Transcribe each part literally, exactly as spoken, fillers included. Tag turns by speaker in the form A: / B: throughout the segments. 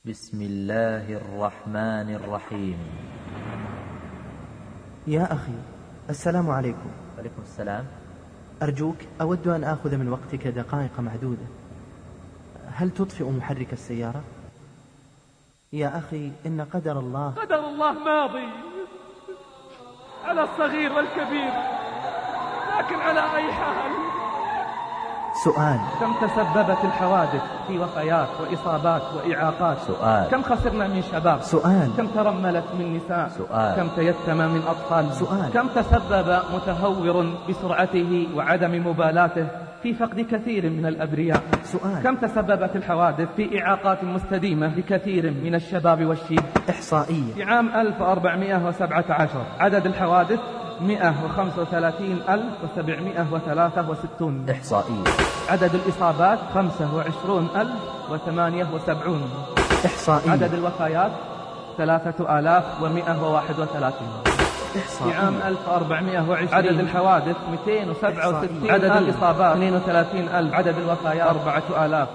A: بسم الله الرحمن الرحيم.
B: يا أخي، السلام عليكم.
A: وعليكم السلام.
B: أرجوك، أود أن آخذ من وقتك دقائق معدودة. هل تطفئ محرك السيارة؟ يا أخي، إن قدر الله
C: قدر الله ماضي على الصغير والكبير، لكن على أي حال.
B: سؤال:
C: كم تسببت الحوادث في وفيات وإصابات وإعاقات؟
A: سؤال:
C: كم خسرنا من شباب؟
B: سؤال:
C: كم ترملت من نساء؟
A: سؤال:
C: كم تيتم من أطفال؟
B: سؤال:
C: كم تسبب متهور بسرعته وعدم مبالاته في فقد كثير من الأبرياء؟
B: سؤال:
C: كم تسببت الحوادث في إعاقات مستديمة لكثير من الشباب والشيب؟
B: إحصائية:
C: في عام ألف وأربعمائة وسبعة عشر عدد الحوادث مئة وخمسة وثلاثين ألف وسبعمائة وثلاثة وستون.
A: إحصائية.
C: عدد الإصابات خمسة وعشرون ألف وثمانية وسبعون.
B: إحصائية.
C: عدد الوفيات ثلاثة آلاف ومئة وواحد وثلاثين.
B: إحصائية.
C: في عام ألف وأربعمائة وعشرين عدد الحوادث مئتين وسبعة وستين. عدد الإصابات اثنين وثلاثين ألف. عدد الوفيات أربعة آلاف.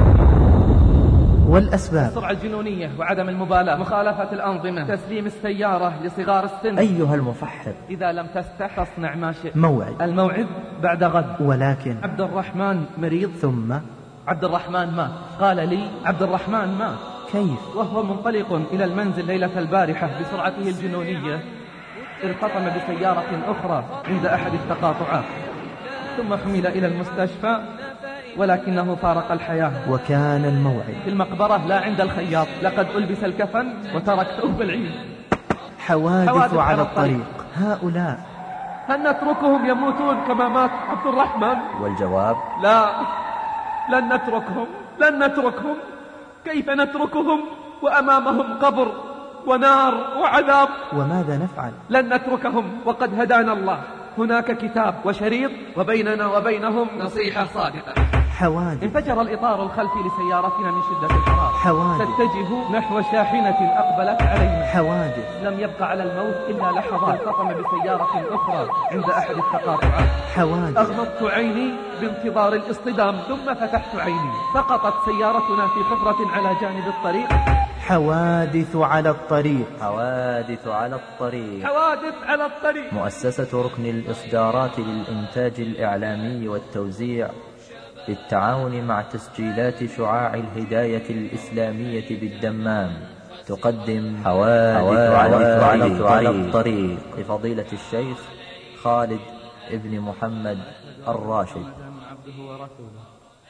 B: والأسباب:
C: السرعة الجنونية وعدم المبالاة، مخالفة الأنظمة، تسليم السيارة لصغار السن.
B: أيها المفحر،
C: إذا لم تستح تصنع ما شئت.
B: موعد.
C: الموعد بعد غد.
B: ولكن
C: عبد الرحمن مريض.
B: ثم
C: عبد الرحمن مات. قال لي عبد الرحمن مات.
B: كيف؟
C: وهو منطلق إلى المنزل ليلة البارحة بسرعته الجنونية ارتطم بسيارة أخرى عند أحد التقاطعات، ثم حمل إلى المستشفى ولكنه فارق الحياة.
B: وكان الموعد
C: في المقبرة لا عند الخياط. لقد ألبس الكفن وترك ثوب العيد.
B: حوادث,
C: حوادث
B: على الطريق. هؤلاء
C: هل نتركهم يموتون كما مات عبد الرحمن؟
A: والجواب:
C: لا، لن نتركهم، لن نتركهم. كيف نتركهم وأمامهم قبر ونار وعذاب؟
B: وماذا نفعل؟
C: لن نتركهم وقد هدانا الله. هناك كتاب وشريط، وبيننا وبينهم نصيحة صادقة.
B: حوادث.
C: انفجر الإطار الخلفي لسيارتنا من شدة الحرارة.
B: حوادث.
C: تتجه نحو شاحنة أقبلت علينا.
B: حوادث.
C: لم يبقى على الموت إلا لحظات. التقم بسيارة أخرى عند أحد التقاطعات.
B: حوادث.
C: أغمضت عيني بانتظار الاصطدام، ثم فتحت عيني. سقطت سيارتنا في حفرة على جانب الطريق.
B: حوادث على الطريق.
A: حوادث على الطريق.
C: حوادث على الطريق.
A: مؤسسة ركن الإصدارات للإنتاج الإعلامي والتوزيع بالتعاون مع تسجيلات شعاع الهداية الإسلامية بالدمام تقدم حوادث على, على, على الطريق لفضيلة الشيخ خالد ابن محمد الراشد.
C: عبده ورسوله.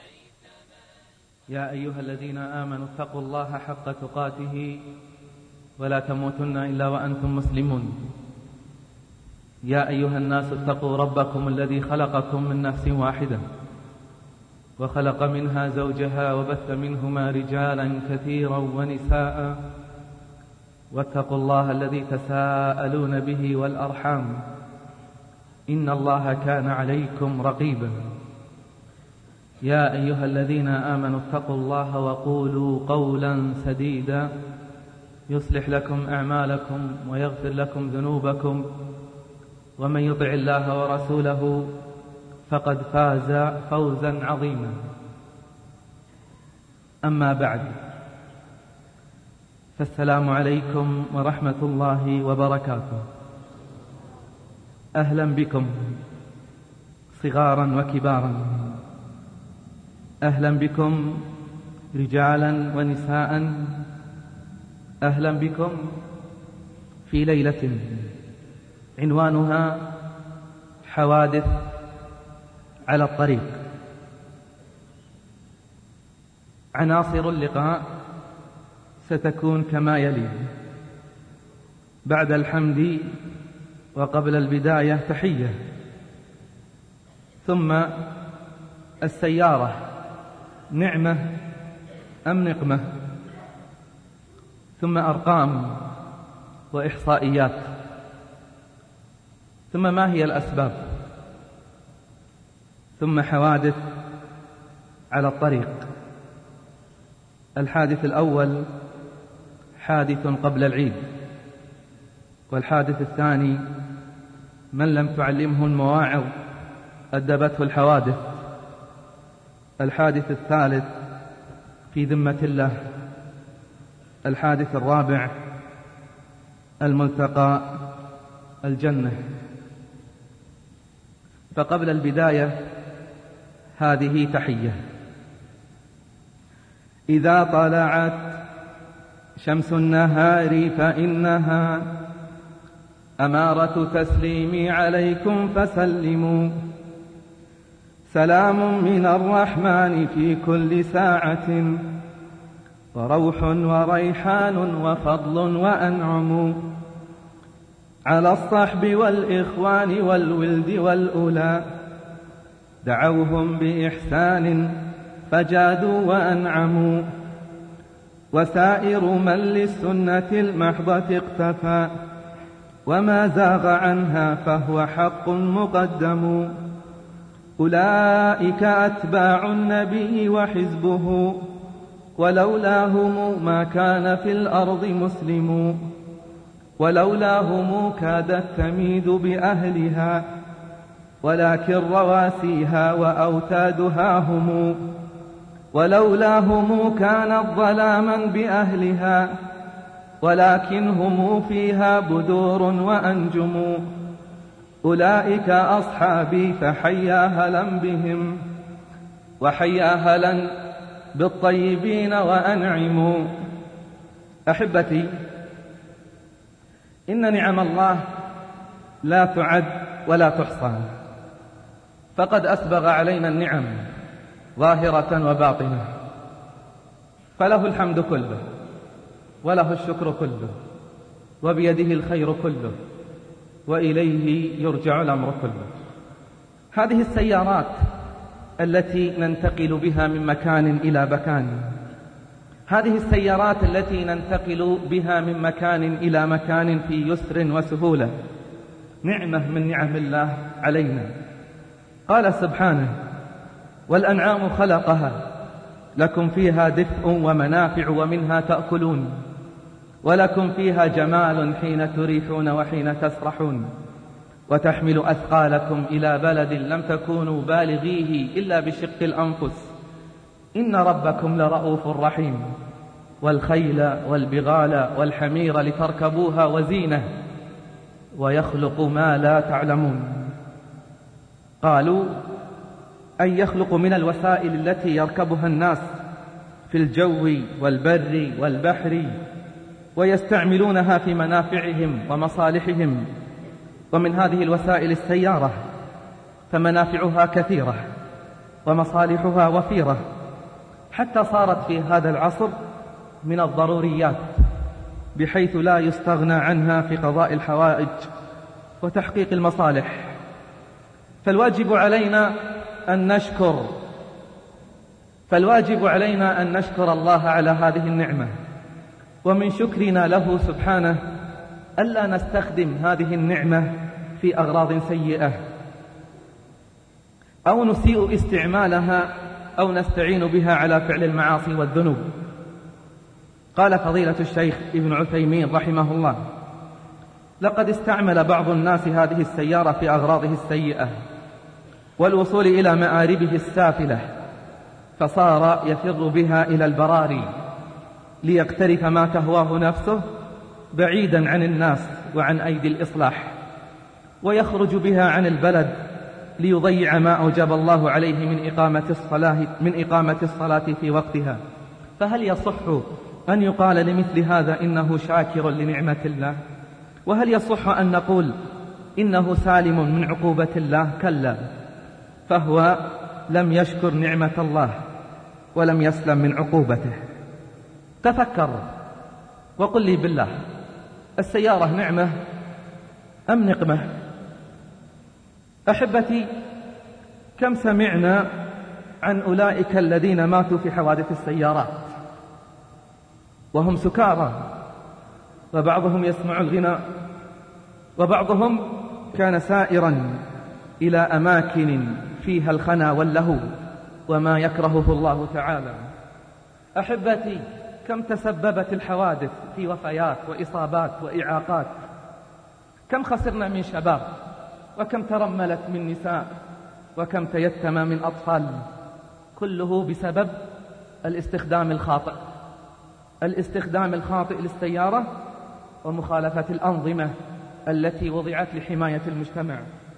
C: يا أيها الذين آمنوا اتقوا الله حق تقاته ولا تموتن إلا وأنتم مسلمون. يا أيها الناس اتقوا ربكم الذي خلقكم من نفس واحدة وخلق منها زوجها وبث منهما رجالا كثيرا ونساء، واتقوا الله الذي تساءلون به والأرحام، إن الله كان عليكم رقيبا. يا أيها الذين آمنوا اتقوا الله وقولوا قولا سديدا يصلح لكم أعمالكم ويغفر لكم ذنوبكم، ومن يطع الله ورسوله فقد فاز فوزا عظيما. أما بعد، فالسلام عليكم ورحمة الله وبركاته. أهلا بكم صغارا وكبارا، أهلا بكم رجالا ونساء، أهلا بكم في ليلة عنوانها حوادث على الطريق. عناصر اللقاء ستكون كما يلي: بعد الحمد وقبل البداية تحية، ثم السيارة نعمة أم نقمة، ثم أرقام وإحصائيات، ثم ما هي الأسباب، ثم حوادث على الطريق. الحادث الأول حادث قبل العيد، والحادث الثاني من لم تعلمه المواعظ أدبته الحوادث. الحادث الثالث في ذمة الله. الحادث الرابع، الملتقى الجنة. فقبل البداية هذه تحية. إذا طلعت شمس النهار فإنها أمارة تسليمي عليكم فسلموا، سلام من الرحمن في كل ساعة، وروح وريحان وفضل وأنعم، على الصحب والإخوان والولد والأولى، دعوهم بإحسان فجادوا وأنعموا، وسائر من للسنة المحضة اقتفى، وما زاغ عنها فهو حق مقدم، أولئك أتباع النبي وحزبه، ولولاهم ما كان في الأرض مسلم، ولولاهم كادت تميد بأهلها، ولكن رواسيها وأوتادها هم، ولولاهم كانت ظلاما بأهلها، ولكن هم فيها بدور وأنجم، أولئك أصحابي فحيا هلا بهم، وحيا هلا بالطيبين وأنعموا. أحبتي، إن نعم الله لا تعد ولا تحصى، فقد أسبغ علينا النعم ظاهرة وباطنة، فله الحمد كله وله الشكر كله، وبيده الخير كله، وإليه يرجع الأمر كله. هذه السيارات التي ننتقل بها من مكان إلى مكان، هذه السيارات التي ننتقل بها من مكان إلى مكان في يسر وسهولة، نعمة من نعم الله علينا. قال سبحانه: والأنعام خلقها لكم فيها دفء ومنافع ومنها تأكلون، ولكم فيها جمال حين تريحون وحين تسرحون، وتحمل أثقالكم إلى بلد لم تكونوا بالغيه إلا بشق الأنفس، إن ربكم لرؤوف رحيم، والخيل والبغال والحمير لتركبوها وزينة، ويخلق ما لا تعلمون. قالوا: أن يخلق من الوسائل التي يركبها الناس في الجو والبر والبحر، ويستعملونها في منافعهم ومصالحهم. ومن هذه الوسائل السيارة، فمنافعها كثيرة ومصالحها وفيرة، حتى صارت في هذا العصر من الضروريات، بحيث لا يستغنى عنها في قضاء الحوائج وتحقيق المصالح. فالواجب علينا أن نشكر فالواجب علينا أن نشكر الله على هذه النعمة، ومن شكرنا له سبحانه ألا نستخدم هذه النعمة في أغراض سيئة، أو نسيء استعمالها، أو نستعين بها على فعل المعاصي والذنوب. قال فضيلة الشيخ ابن عثيمين رحمه الله: لقد استعمل بعض الناس هذه السيارة في أغراضه السيئة والوصول إلى مآربه السافلة، فصار يفر بها إلى البراري ليقترف ما تهواه نفسه بعيدا عن الناس وعن أيدي الإصلاح، ويخرج بها عن البلد ليضيع ما أوجب الله عليه من إقامة الصلاة من إقامة الصلاة في وقتها. فهل يصح أن يقال لمثل هذا إنه شاكر لنعمة الله؟ وهل يصح أن نقول إنه سالم من عقوبة الله؟ كلا، فهو لم يشكر نعمة الله ولم يسلم من عقوبته. تفكر وقل لي بالله، السيارة نعمة أم نقمة؟ أحبتي، كم سمعنا عن أولئك الذين ماتوا في حوادث السيارات وهم سكارى، وبعضهم يسمع الغناء، وبعضهم كان سائرا إلى أماكن فيها الخنا واللهو وما يكرهه الله تعالى. أحبتي، كم تسببت الحوادث في وفيات وإصابات وإعاقات، كم خسرنا من شباب، وكم ترملت من نساء، وكم تيتم من أطفال، كله بسبب الاستخدام الخاطئ. الاستخدام الخاطئ للسيارة ومخالفة الأنظمة التي وضعت لحماية المجتمع.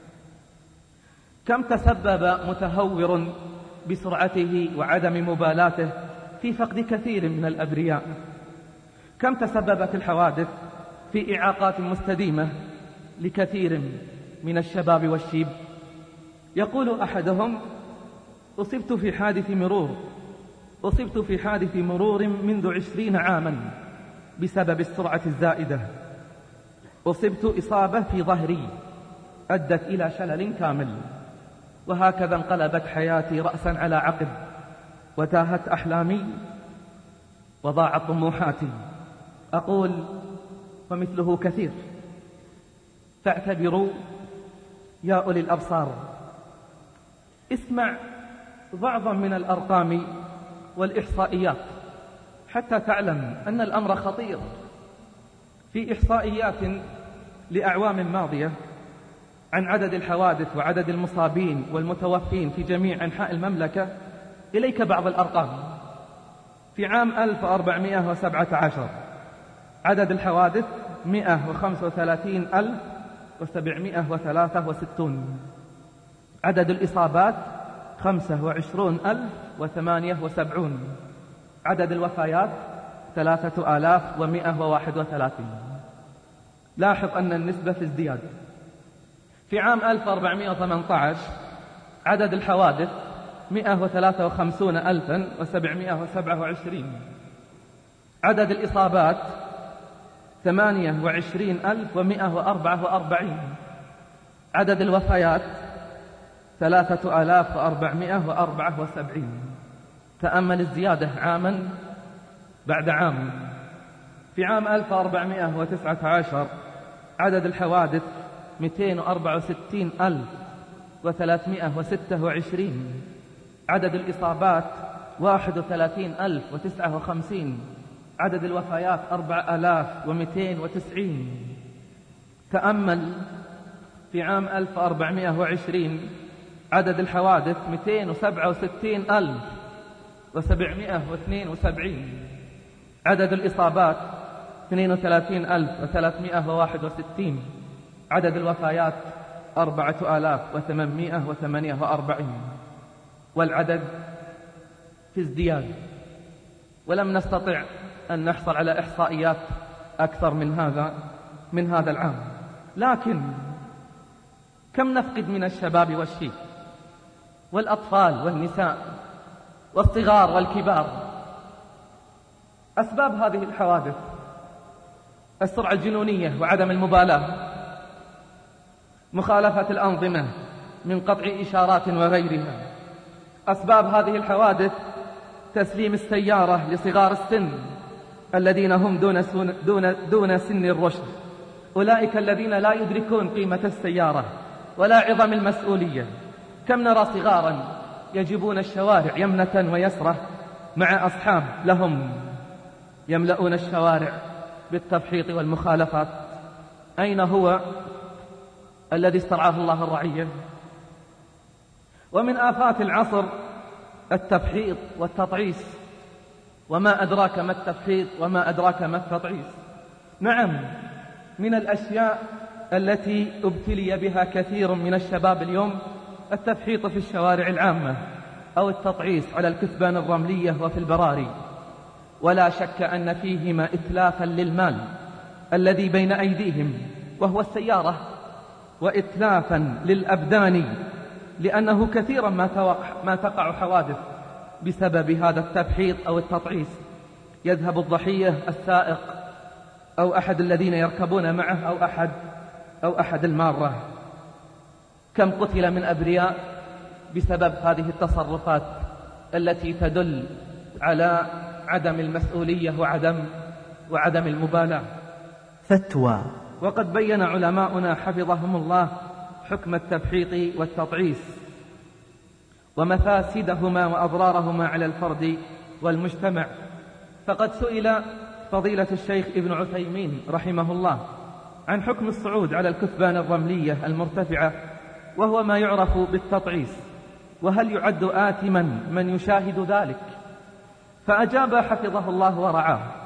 C: كم تسبب متهور بسرعته وعدم مبالاته في فقد كثير من الأبرياء. كم تسببت الحوادث في إعاقات مستديمة لكثير من الشباب والشيب. يقول أحدهم: أصبت في حادث مرور أصبت في حادث مرور منذ عشرين عاما بسبب السرعة الزائدة. أصبت إصابة في ظهري أدت إلى شلل كامل، وهكذا انقلبت حياتي رأسا على عقب، وتاهت أحلامي وضاعت طموحاتي. أقول ومثله كثير. فاعتبروا يا أولي الأبصار. اسمع بعضا من الأرقام والإحصائيات حتى تعلم أن الأمر خطير. في إحصائيات لأعوام ماضية عن عدد الحوادث وعدد المصابين والمتوفين في جميع أنحاء المملكة، إليك بعض الأرقام. في عام ألف وأربعمائة وسبعة عشر عدد الحوادث مئة وخمسة وثلاثين ألف وسبعمائة وثلاثة وستون. عدد الإصابات خمسة وعشرون ألف وثمانية وسبعون. عدد الوفيات ثلاثة آلاف ومئة وواحد وثلاثين. لاحظ أن النسبة في ازدياد. في عام ألف وأربعمائة وثمانية عشر عدد الحوادث مئة وثلاثة وخمسين ألفا وسبعمائة وسبعة وعشرين. عدد الإصابات ثمانية وعشرين ألف ومئة وأربعة وأربعين. عدد الوفيات ثلاثة آلاف وأربعمائة وأربعة وسبعين. تأمل الزيادة عاما بعد عام. في عام ألف وأربعمائة وتسعة عشر عدد الحوادث مئتين وأربعة وستين ألف وثلاثمائة وستة وعشرين. عدد الإصابات واحد وثلاثين ألف وتسعة وخمسين. عدد الوفيات أربعة آلاف ومئتين وتسعين. تأمل في عام ألف وأربعمائة وعشرين عدد الحوادث مئتين وسبعة وستين ألف وسبعمائة واثنين وسبعين. عدد الإصابات اثنين وثلاثين ألف وثلاثمائة وواحد وستين. عدد الوفيات أربعة آلاف وثمانمائة وثمانية وأربعين. والعدد في ازدياد، ولم نستطع أن نحصل على إحصائيات أكثر من هذا من هذا العام. لكن كم نفقد من الشباب والشيب والأطفال والنساء والصغار والكبار. أسباب هذه الحوادث السرعة الجنونية وعدم المبالاة، مخالفة الأنظمة من قطع إشارات وغيرها. أسباب هذه الحوادث تسليم السيارة لصغار السن الذين هم دون, دون, دون سن الرشد، أولئك الذين لا يدركون قيمة السيارة ولا عظم المسؤولية. كم نرى صغارا يجبون الشوارع يمنة ويسرة مع أصحاب لهم يملؤون الشوارع بالتفحيط والمخالفات. أين هو الذي استرعاه الله الرعية؟ ومن آفات العصر التفحيط والتطعيس. وما أدراك ما التفحيط وما أدراك ما التطعيس. نعم، من الأشياء التي ابتلي بها كثير من الشباب اليوم التفحيط في الشوارع العامة أو التطعيس على الكثبان الرملية وفي البراري. ولا شك أن فيهما إتلافا للمال الذي بين أيديهم وهو السيارة، وإتلافا للأبدان، لأنه كثيرا ما توقع, ما تقع حوادث بسبب هذا التفحيط أو التطعيس. يذهب الضحية السائق أو أحد الذين يركبون معه أو أحد, أو أحد المارة. كم قتل من أبرياء بسبب هذه التصرفات التي تدل على عدم المسؤولية وعدم, وعدم المبالاة.
B: فتوى.
C: وقد بين علماؤنا حفظهم الله حكم التفحيط والتطعيس ومفاسدهما وأضرارهما على الفرد والمجتمع. فقد سئل فضيلة الشيخ ابن عثيمين رحمه الله عن حكم الصعود على الكثبان الرملية المرتفعة وهو ما يعرف بالتطعيس، وهل يعد آثما من يشاهد ذلك؟ فأجاب حفظه الله ورعاه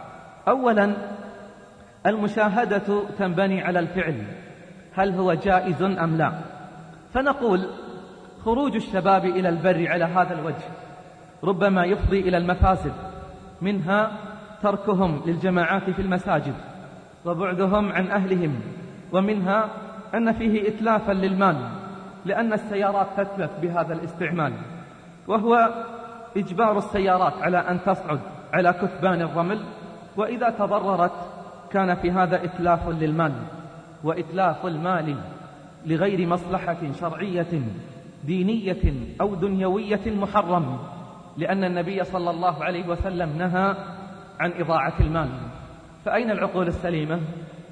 C: أولا، المشاهدة تنبني على الفعل، هل هو جائز أم لا؟ فنقول خروج الشباب إلى البر على هذا الوجه ربما يفضي إلى المفاسد، منها تركهم للجماعات في المساجد وبعدهم عن أهلهم، ومنها أن فيه إتلافا للمال لأن السيارات تتلف بهذا الاستعمال، وهو إجبار السيارات على أن تصعد على كثبان الرمل، وإذا تضررت كان في هذا إتلاف للمال، وإتلاف المال لغير مصلحة شرعية دينية أو دنيوية محرم، لأن النبي صلى الله عليه وسلم نهى عن إضاعة المال. فأين العقول السليمة؟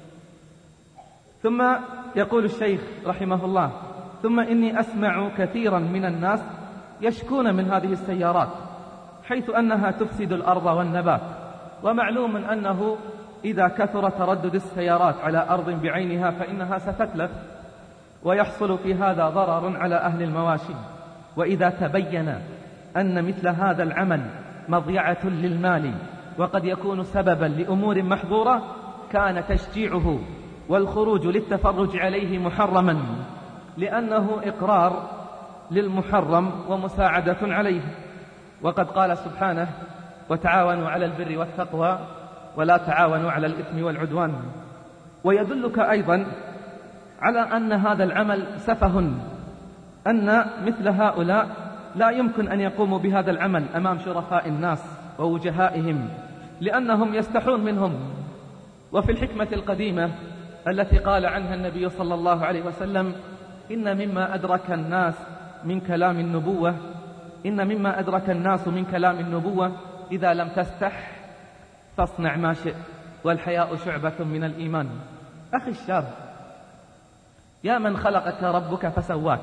C: ثم يقول الشيخ رحمه الله: ثم إني أسمع كثيرا من الناس يشكون من هذه السيارات حيث أنها تفسد الأرض والنبات، ومعلوم أنه إذا كثر تردد السيارات على أرض بعينها فإنها ستتلف، ويحصل في هذا ضرر على أهل المواشي. وإذا تبين أن مثل هذا العمل مضيعة للمال وقد يكون سببا لأمور محظورة كان تشجيعه والخروج للتفرج عليه محرما، لأنه إقرار للمحرم ومساعدة عليه. وقد قال سبحانه: وتعاونوا على البر والتقوى ولا تعاونوا على الإثم والعدوان. ويدلك أيضا على أن هذا العمل سفه، أن مثل هؤلاء لا يمكن أن يقوموا بهذا العمل أمام شرفاء الناس ووجهائهم، لأنهم يستحون منهم. وفي الحكمة القديمة التي قال عنها النبي صلى الله عليه وسلم: إن مما أدرك الناس من كلام النبوة إن مما أدرك الناس من كلام النبوة إذا لم تستح فاصنع ما شئت والحياء شعبة من الإيمان. أخي الشاب، يا من خلقك ربك فسواك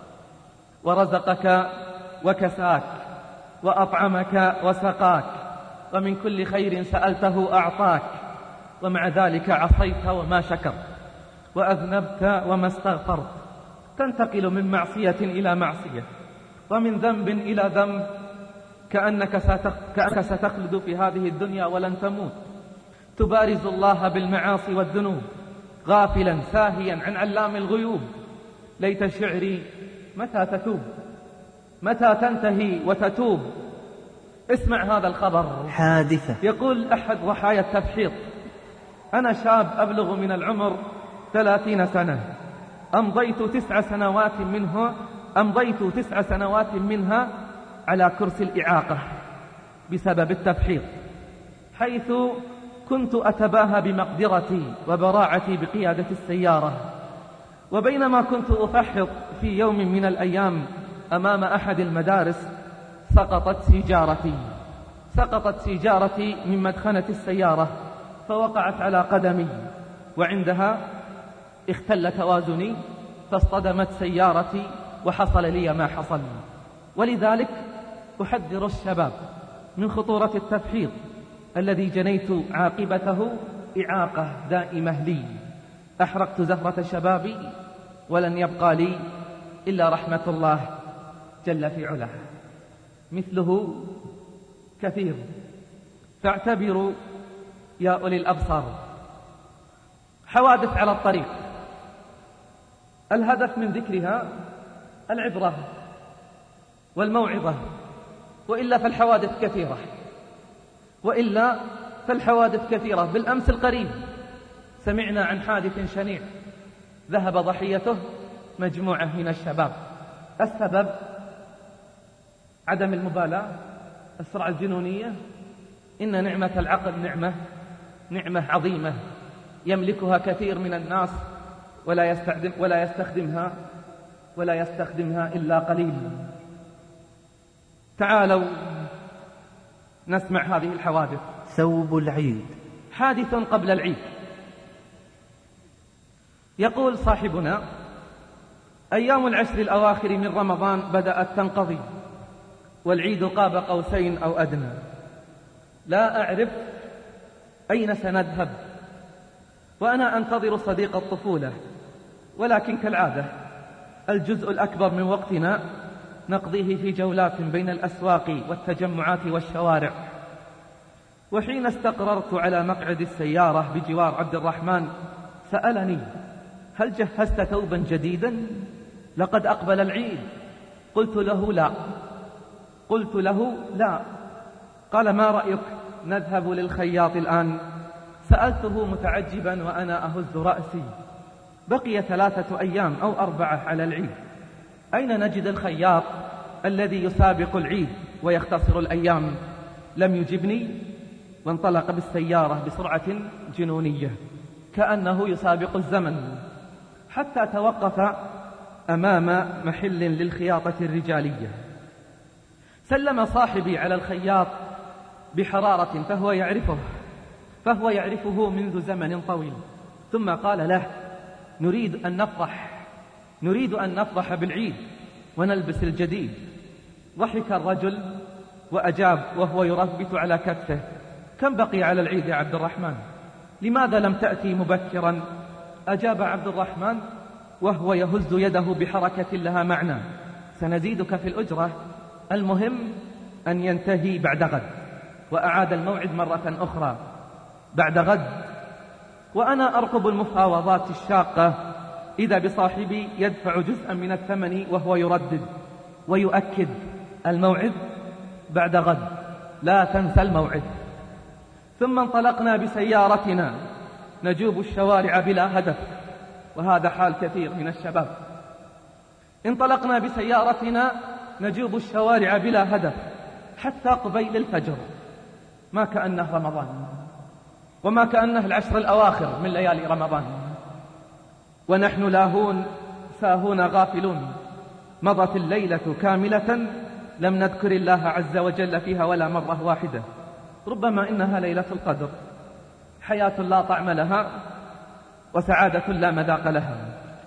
C: ورزقك وكساك وأطعمك وسقاك ومن كل خير سألته أعطاك، ومع ذلك عصيت وما شكرت وأذنبت وما استغفرت، تنتقل من معصية إلى معصية ومن ذنب إلى ذنب كأنك ستخلد في هذه الدنيا ولن تموت، تبارز الله بالمعاصي والذنوب غافلا ساهيا عن علام الغيوب. ليت شعري متى تتوب متى تنتهي وتتوب. اسمع هذا الخبر،
B: حادثة.
C: يقول أحد ضحايا التبحيط: أنا شاب أبلغ من العمر ثلاثين سنة، أمضيت تسع سنوات منه أمضيت تسع سنوات منها على كرسي الإعاقة بسبب التبحيط، حيث كنت أتباهى بمقدرتي وبراعتي بقيادة السيارة. وبينما كنت أفحط في يوم من الأيام أمام أحد المدارس سقطت سيجارتي سقطت سيجارتي من مدخنة السيارة فوقعت على قدمي، وعندها اختل توازني فاصطدمت سيارتي وحصل لي ما حصل. ولذلك أحذر الشباب من خطورة التبحيط الذي جنيت عاقبته إعاقة دائمة لي. أحرقت زهرة شبابي ولن يبقى لي إلا رحمة الله جل في علاه. مثله كثير، فاعتبروا يا أولي الأبصار. حوادث على الطريق، الهدف من ذكرها العبرة والموعظة، وإلا فالحوادث كثيرة وإلا فالحوادث كثيرة بالأمس القريب سمعنا عن حادث شنيع ذهب ضحيته مجموعة من الشباب. السبب عدم المبالاة، السرعة الجنونية. إن نعمة العقل نعمة نعمة عظيمة يملكها كثير من الناس ولا يستخدم ولا يستخدمها ولا يستخدمها إلا قليل. تعالوا نسمع هذه الحوادث.
B: ثوب العيد.
C: حادث قبل العيد. يقول صاحبنا: أيام العشر الأواخر من رمضان بدأت تنقضي والعيد قاب قوسين أو أدنى، لا أعرف أين سنذهب، وأنا أنتظر صديق الطفولة، ولكن كالعادة الجزء الأكبر من وقتنا نقضيه في جولات بين الأسواق والتجمعات والشوارع. وحين استقررت على مقعد السيارة بجوار عبد الرحمن سألني: هل جهزت ثوبا جديدا؟ لقد أقبل العيد. قلت له لا قلت له لا قال: ما رأيك نذهب للخياط الآن؟ سألته متعجبا وأنا أهز رأسي. بقي ثلاثة أيام أو أربعة على العيد، أين نجد الخياط الذي يسابق العيد ويختصر الأيام؟ لم يجبني، وانطلق بالسيارة بسرعة جنونية كأنه يسابق الزمن، حتى توقف أمام محل للخياطة الرجالية. سلم صاحبي على الخياط بحرارة فهو يعرفه فهو يعرفه منذ زمن طويل، ثم قال له: نريد أن نفرح نريد أن نفرح بالعيد ونلبس الجديد. ضحك الرجل وأجاب وهو يربت على كتفه: كم بقي على العيد يا عبد الرحمن؟ لماذا لم تأتي مبكرا؟ أجاب عبد الرحمن وهو يهز يده بحركة لها معنى: سنزيدك في الأجرة، المهم أن ينتهي بعد غد. وأعاد الموعد مرة أخرى بعد غد. وأنا أرقب المفاوضات الشاقة إذا بصاحبي يدفع جزءا من الثمن وهو يردد ويؤكد: الموعد بعد غد، لا تنسى الموعد. ثم انطلقنا بسيارتنا نجوب الشوارع بلا هدف، وهذا حال كثير من الشباب. انطلقنا بسيارتنا نجوب الشوارع بلا هدف حتى قبيل الفجر، ما كأنه رمضان، وما كأنه العشر الأواخر من ليالي رمضان، ونحن لاهون ساهون غافلون. مضت الليلة كاملة لم نذكر الله عز وجل فيها ولا مرة واحدة. ربما إنها ليلة القدر، حياة لا طعم لها وسعادة لا مذاق لها.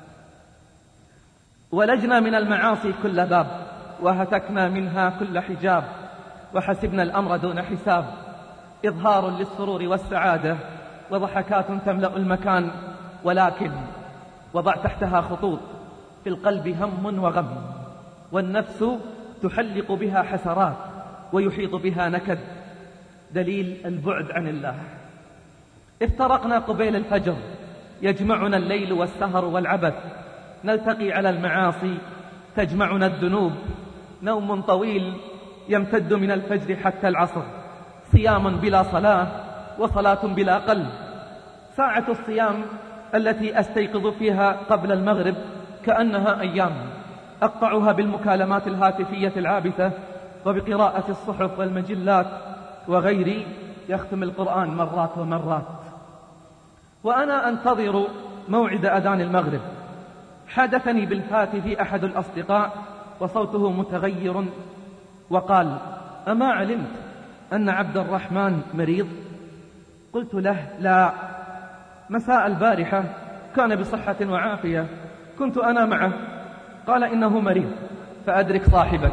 C: ولجنا من المعاصي كل باب، وهتكنا منها كل حجاب، وحسبنا الأمر دون حساب. إظهار للسرور والسعادة وضحكات تملأ المكان، ولكن وضع تحتها خطوط: في القلب هم وغم، والنفس تحلق بها حسرات ويحيط بها نكد، دليل البعد عن الله. افترقنا قبيل الفجر، يجمعنا الليل والسهر والعبث، نلتقي على المعاصي تجمعنا الذنوب. نوم طويل يمتد من الفجر حتى العصر، صيام بلا صلاة وصلاة بلا قلب. ساعة الصيام التي أستيقظ فيها قبل المغرب كأنها أيام، أقطعها بالمكالمات الهاتفية العابثة وبقراءة الصحف والمجلات، وغيري يختم القرآن مرات ومرات. وأنا أنتظر موعد أذان المغرب، حدثني بالهاتف أحد الأصدقاء وصوته متغير وقال: أما علمت أن عبد الرحمن مريض؟ قلت له: لا، مساء البارحة كان بصحة وعافية، كنت أنا معه. قال: إنه مريض، فأدرك صاحبك.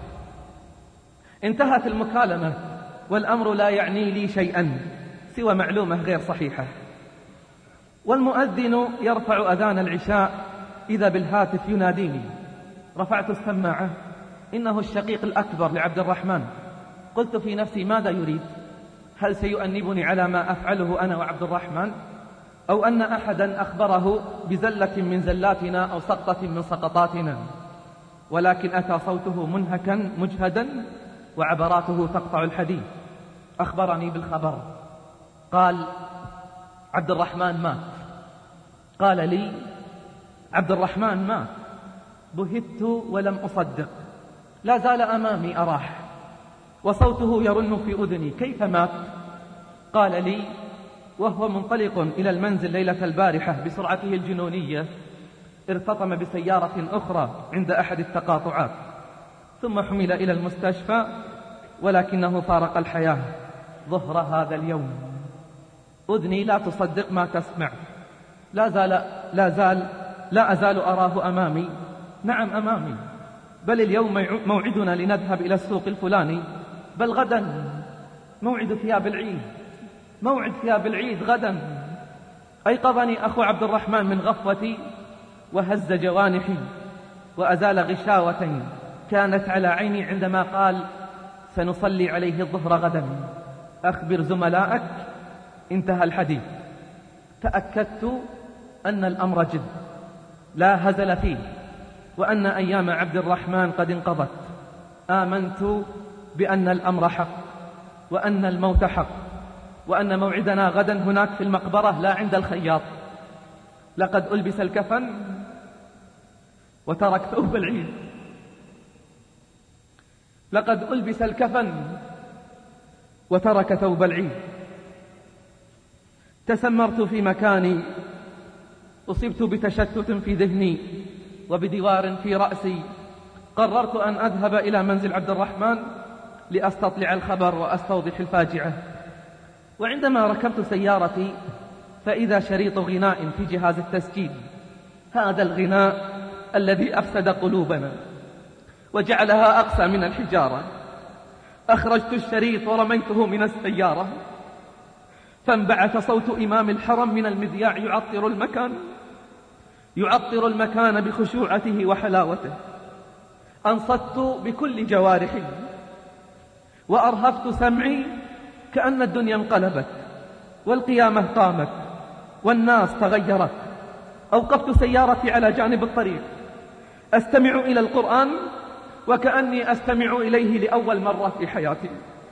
C: انتهت المكالمة والأمر لا يعني لي شيئا سوى معلومة غير صحيحة. والمؤذن يرفع أذان العشاء إذا بالهاتف يناديني. رفعت السماعة، إنه الشقيق الأكبر لعبد الرحمن. قلت في نفسي: ماذا يريد؟ هل سيؤنبني على ما أفعله أنا وعبد الرحمن؟ أو أن أحدا أخبره بزلة من زلاتنا أو سقطة من سقطاتنا؟ ولكن أتى صوته منهكا مجهدا وعبراته تقطع الحديث. أخبرني بالخبر، قال: عبد الرحمن مات. قال لي: عبد الرحمن مات. بهت ولم أصدق، لا زال أمامي أراح وصوته يرن في أذني: كيف مات؟ قال لي وهو منطلق إلى المنزل ليلة البارحة بسرعته الجنونية، ارتطم بسيارة أخرى عند أحد التقاطعات، ثم حمل إلى المستشفى، ولكنه فارق الحياة ظهر هذا اليوم. أذني لا تصدق ما تسمع. لا زال لا زال لا أزال أراه أمامي. نعم أمامي، بل اليوم موعدنا لنذهب إلى السوق الفلاني، بل غدا موعد ثياب العيد موعد ثياب العيد غدا. أيقظني أخو عبد الرحمن من غفوتي وهز جوانحي وأزال غشاوة كانت على عيني عندما قال: سنصلي عليه الظهر غدا. أخبر زملائك. انتهى الحديث. تأكدت أن الأمر جد لا هزل فيه، وأن أيام عبد الرحمن قد انقضت. آمنت بأن الأمر حق، وأن الموت حق، وأن موعدنا غدا هناك في المقبرة لا عند الخياط. لقد ألبس الكفن وترك ثوب العيد. لقد ألبس الكفن وترك ثوب العيد. تسمرت في مكاني، أصبت بتشتت في ذهني وبدوار في رأسي. قررت أن أذهب إلى منزل عبد الرحمن لأستطلع الخبر وأستوضح الفاجعة. وعندما ركبت سيارتي فإذا شريط غناء في جهاز التسجيل، هذا الغناء الذي أفسد قلوبنا وجعلها أقسى من الحجارة. أخرجت الشريط ورميته من السيارة، فانبعث صوت إمام الحرم من المذياع يعطر المكان يعطر المكان بخشوعته وحلاوته. أنصت بكل جوارحي وأرهفت سمعي كأن الدنيا انقلبت والقيامة قامت والناس تغيرت. أوقفت سيارتي على جانب الطريق أستمع إلى القرآن وكأني أستمع إليه لأول مرة في حياتي.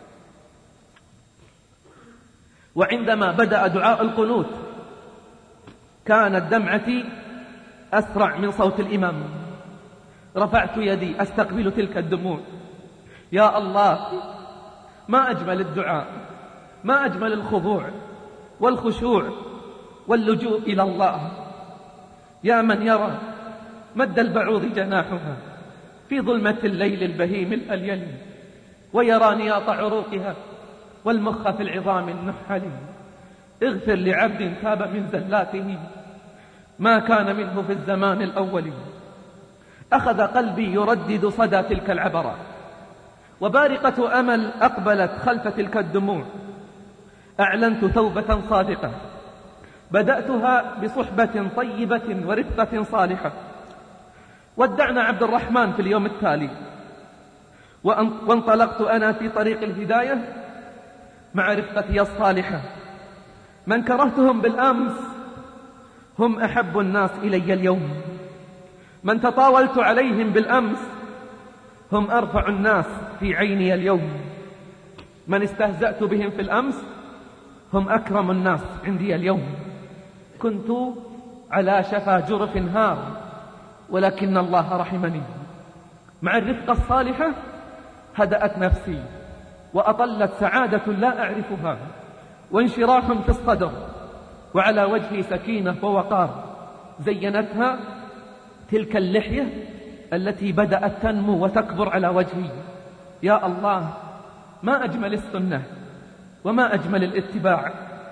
C: وعندما بدأ دعاء القنوت كانت دمعتي أسرع من صوت الإمام. رفعت يدي أستقبل تلك الدموع. يا الله، ما أجمل الدعاء، ما أجمل الخضوع والخشوع واللجوء إلى الله. يا من يرى مد البعوض جناحها في ظلمة الليل البهيم الأليل، ويرى نياط عروقها والمخ في العظام النحل. اغفر لعبد تاب من زلاته ما كان منه في الزمان الأول. أخذ قلبي يردد صدى تلك العبرة، وبارقة أمل أقبلت خلف تلك الدموع. أعلنت توبة صادقة بدأتها بصحبة طيبة ورفقة صالحة. ودعنا عبد الرحمن في اليوم التالي، وانطلقت أنا في طريق الهداية مع رفقتي الصالحة. من كرهتهم بالأمس هم أحب الناس إلي اليوم. من تطاولت عليهم بالأمس هم أرفع الناس في عيني اليوم. من استهزأت بهم في الأمس هم أكرم الناس عندي اليوم. كنت على شفا جرف هار، ولكن الله رحمني. مع الرفقة الصالحة هدأت نفسي وأطلت سعادة لا أعرفها وانشراح في الصدر، وعلى وجهي سكينة ووقار زينتها تلك اللحية التي بدأت تنمو وتكبر على وجهي. يا الله، ما أجمل السنة وما أجمل الاتباع.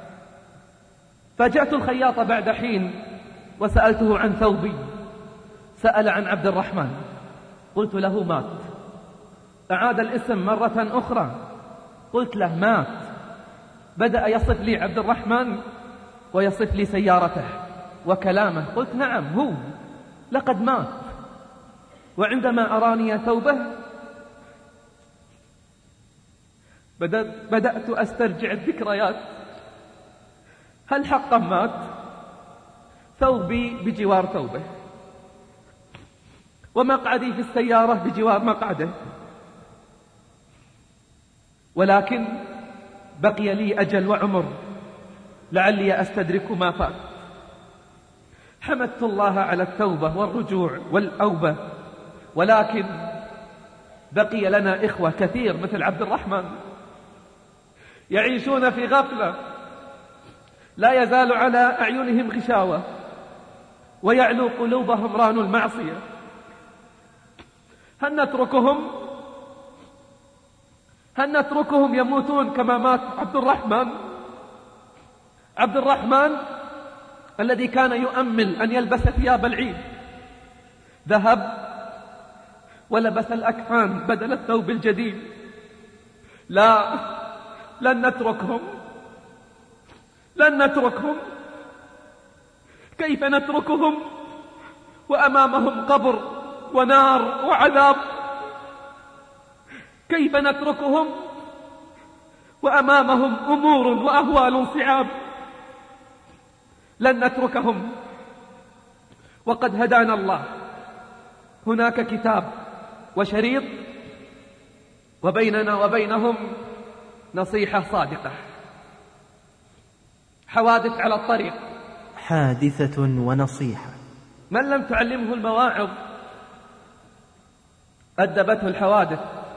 C: فجأت الخياط بعد حين وسألته عن ثوبي. سأل عن عبد الرحمن. قلت له مات. أعاد الاسم مرة أخرى. قلت له مات. بدأ يصف لي عبد الرحمن ويصف لي سيارته وكلامه. قلت نعم هو، لقد مات. وعندما أراني ثوبه بدأت أسترجع الذكريات. هل حقا مات؟ ثوبي بجوار ثوبه، ومقعدي في السيارة بجوار مقعده، ولكن بقي لي أجل وعمر لعلي أستدرك ما فات. حمدت الله على التوبة والرجوع والأوبة، ولكن بقي لنا إخوة كثير مثل عبد الرحمن يعيشون في غفلة، لا يزال على أعينهم غشاوة ويعلو قلوبهم ران المعصية. هل نتركهم؟ هل نتركهم يموتون كما مات عبد الرحمن؟ عبد الرحمن الذي كان يؤمل أن يلبس ثياب العيد ذهب ولبس الأكفان بدل الثوب الجديد. لا، لن نتركهم، لن نتركهم. كيف نتركهم وأمامهم قبر ونار وعذاب؟ كيف نتركهم وأمامهم أمور وأهوال صعاب، لن نتركهم وقد هدانا الله. هناك كتاب وشريط، وبيننا وبينهم نصيحة صادقة. حوادث على الطريق،
B: حادثة ونصيحة.
C: من لم تعلمه المواعظ أدبته الحوادث.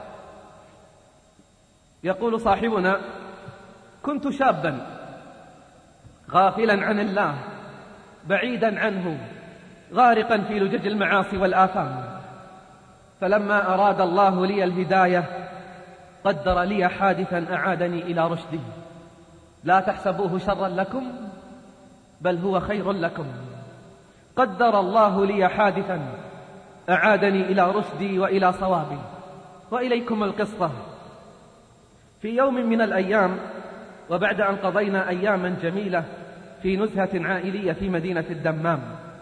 C: يقول صاحبنا: كنت شابا غافلا عن الله، بعيدا عنه، غارقا في لجج المعاصي والآثام، فلما أراد الله لي الهداية قدر لي حادثا أعادني إلى رشدي. لا تحسبوه شرا لكم بل هو خير لكم. قدر الله لي حادثا أعادني إلى رشدي وإلى صوابي. وإليكم القصة. في يوم من الأيام، وبعد أن قضينا أياما جميلة في نزهة عائلية في مدينة الدمام،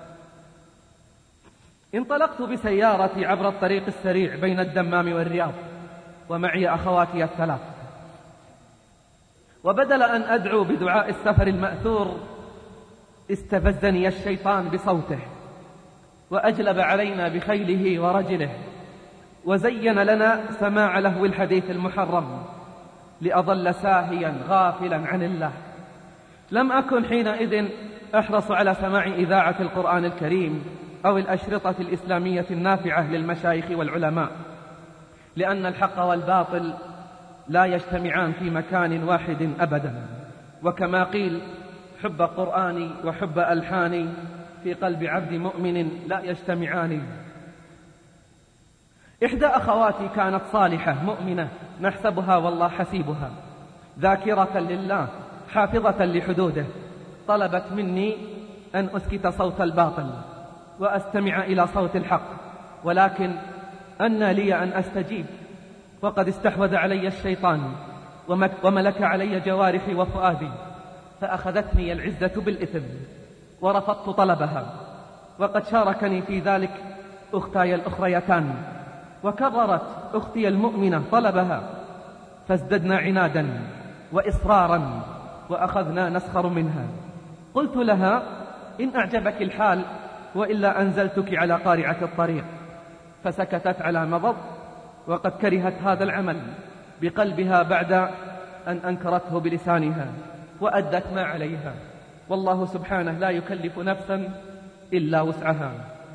C: انطلقت بسيارتي عبر الطريق السريع بين الدمام والرياض، ومعي أخواتي الثلاث. وبدل أن أدعو بدعاء السفر المأثور، استفزني الشيطان بصوته، وأجلب علينا بخيله ورجله، وزين لنا سماع لهو الحديث المحرم، لأظل ساهيا غافلا عن الله. لم أكن حينئذ أحرص على سماع إذاعة القرآن الكريم أو الأشرطة الإسلامية النافعة للمشايخ والعلماء، لأن الحق والباطل لا يجتمعان في مكان واحد أبدا. وكما قيل: حب قرآني وحب ألحاني في قلب عبد مؤمن لا يجتمعان. إحدى أخواتي كانت صالحة مؤمنة نحسبها والله حسيبها، ذاكرة لله حافظة لحدوده. طلبت مني أن أسكت صوت الباطل وأستمع إلى صوت الحق، ولكن أن لي أن أستجيب، وقد استحوذ علي الشيطان وملك علي جوارحي وفؤادي، فأخذتني العزة بالإثم ورفضت طلبها. وقد شاركني في ذلك أختاي الأخريتان، وكررت أختي المؤمنة طلبها، فازددنا عنادا وإصرارا وأخذنا نسخر منها. قلت لها: إن أعجبك الحال وإلا أنزلتك على قارعة الطريق. فسكتت على مضض، وقد كرهت هذا العمل بقلبها بعد أن أنكرته بلسانها، وأدت ما عليها، والله سبحانه لا يكلف نفسا إلا وسعها.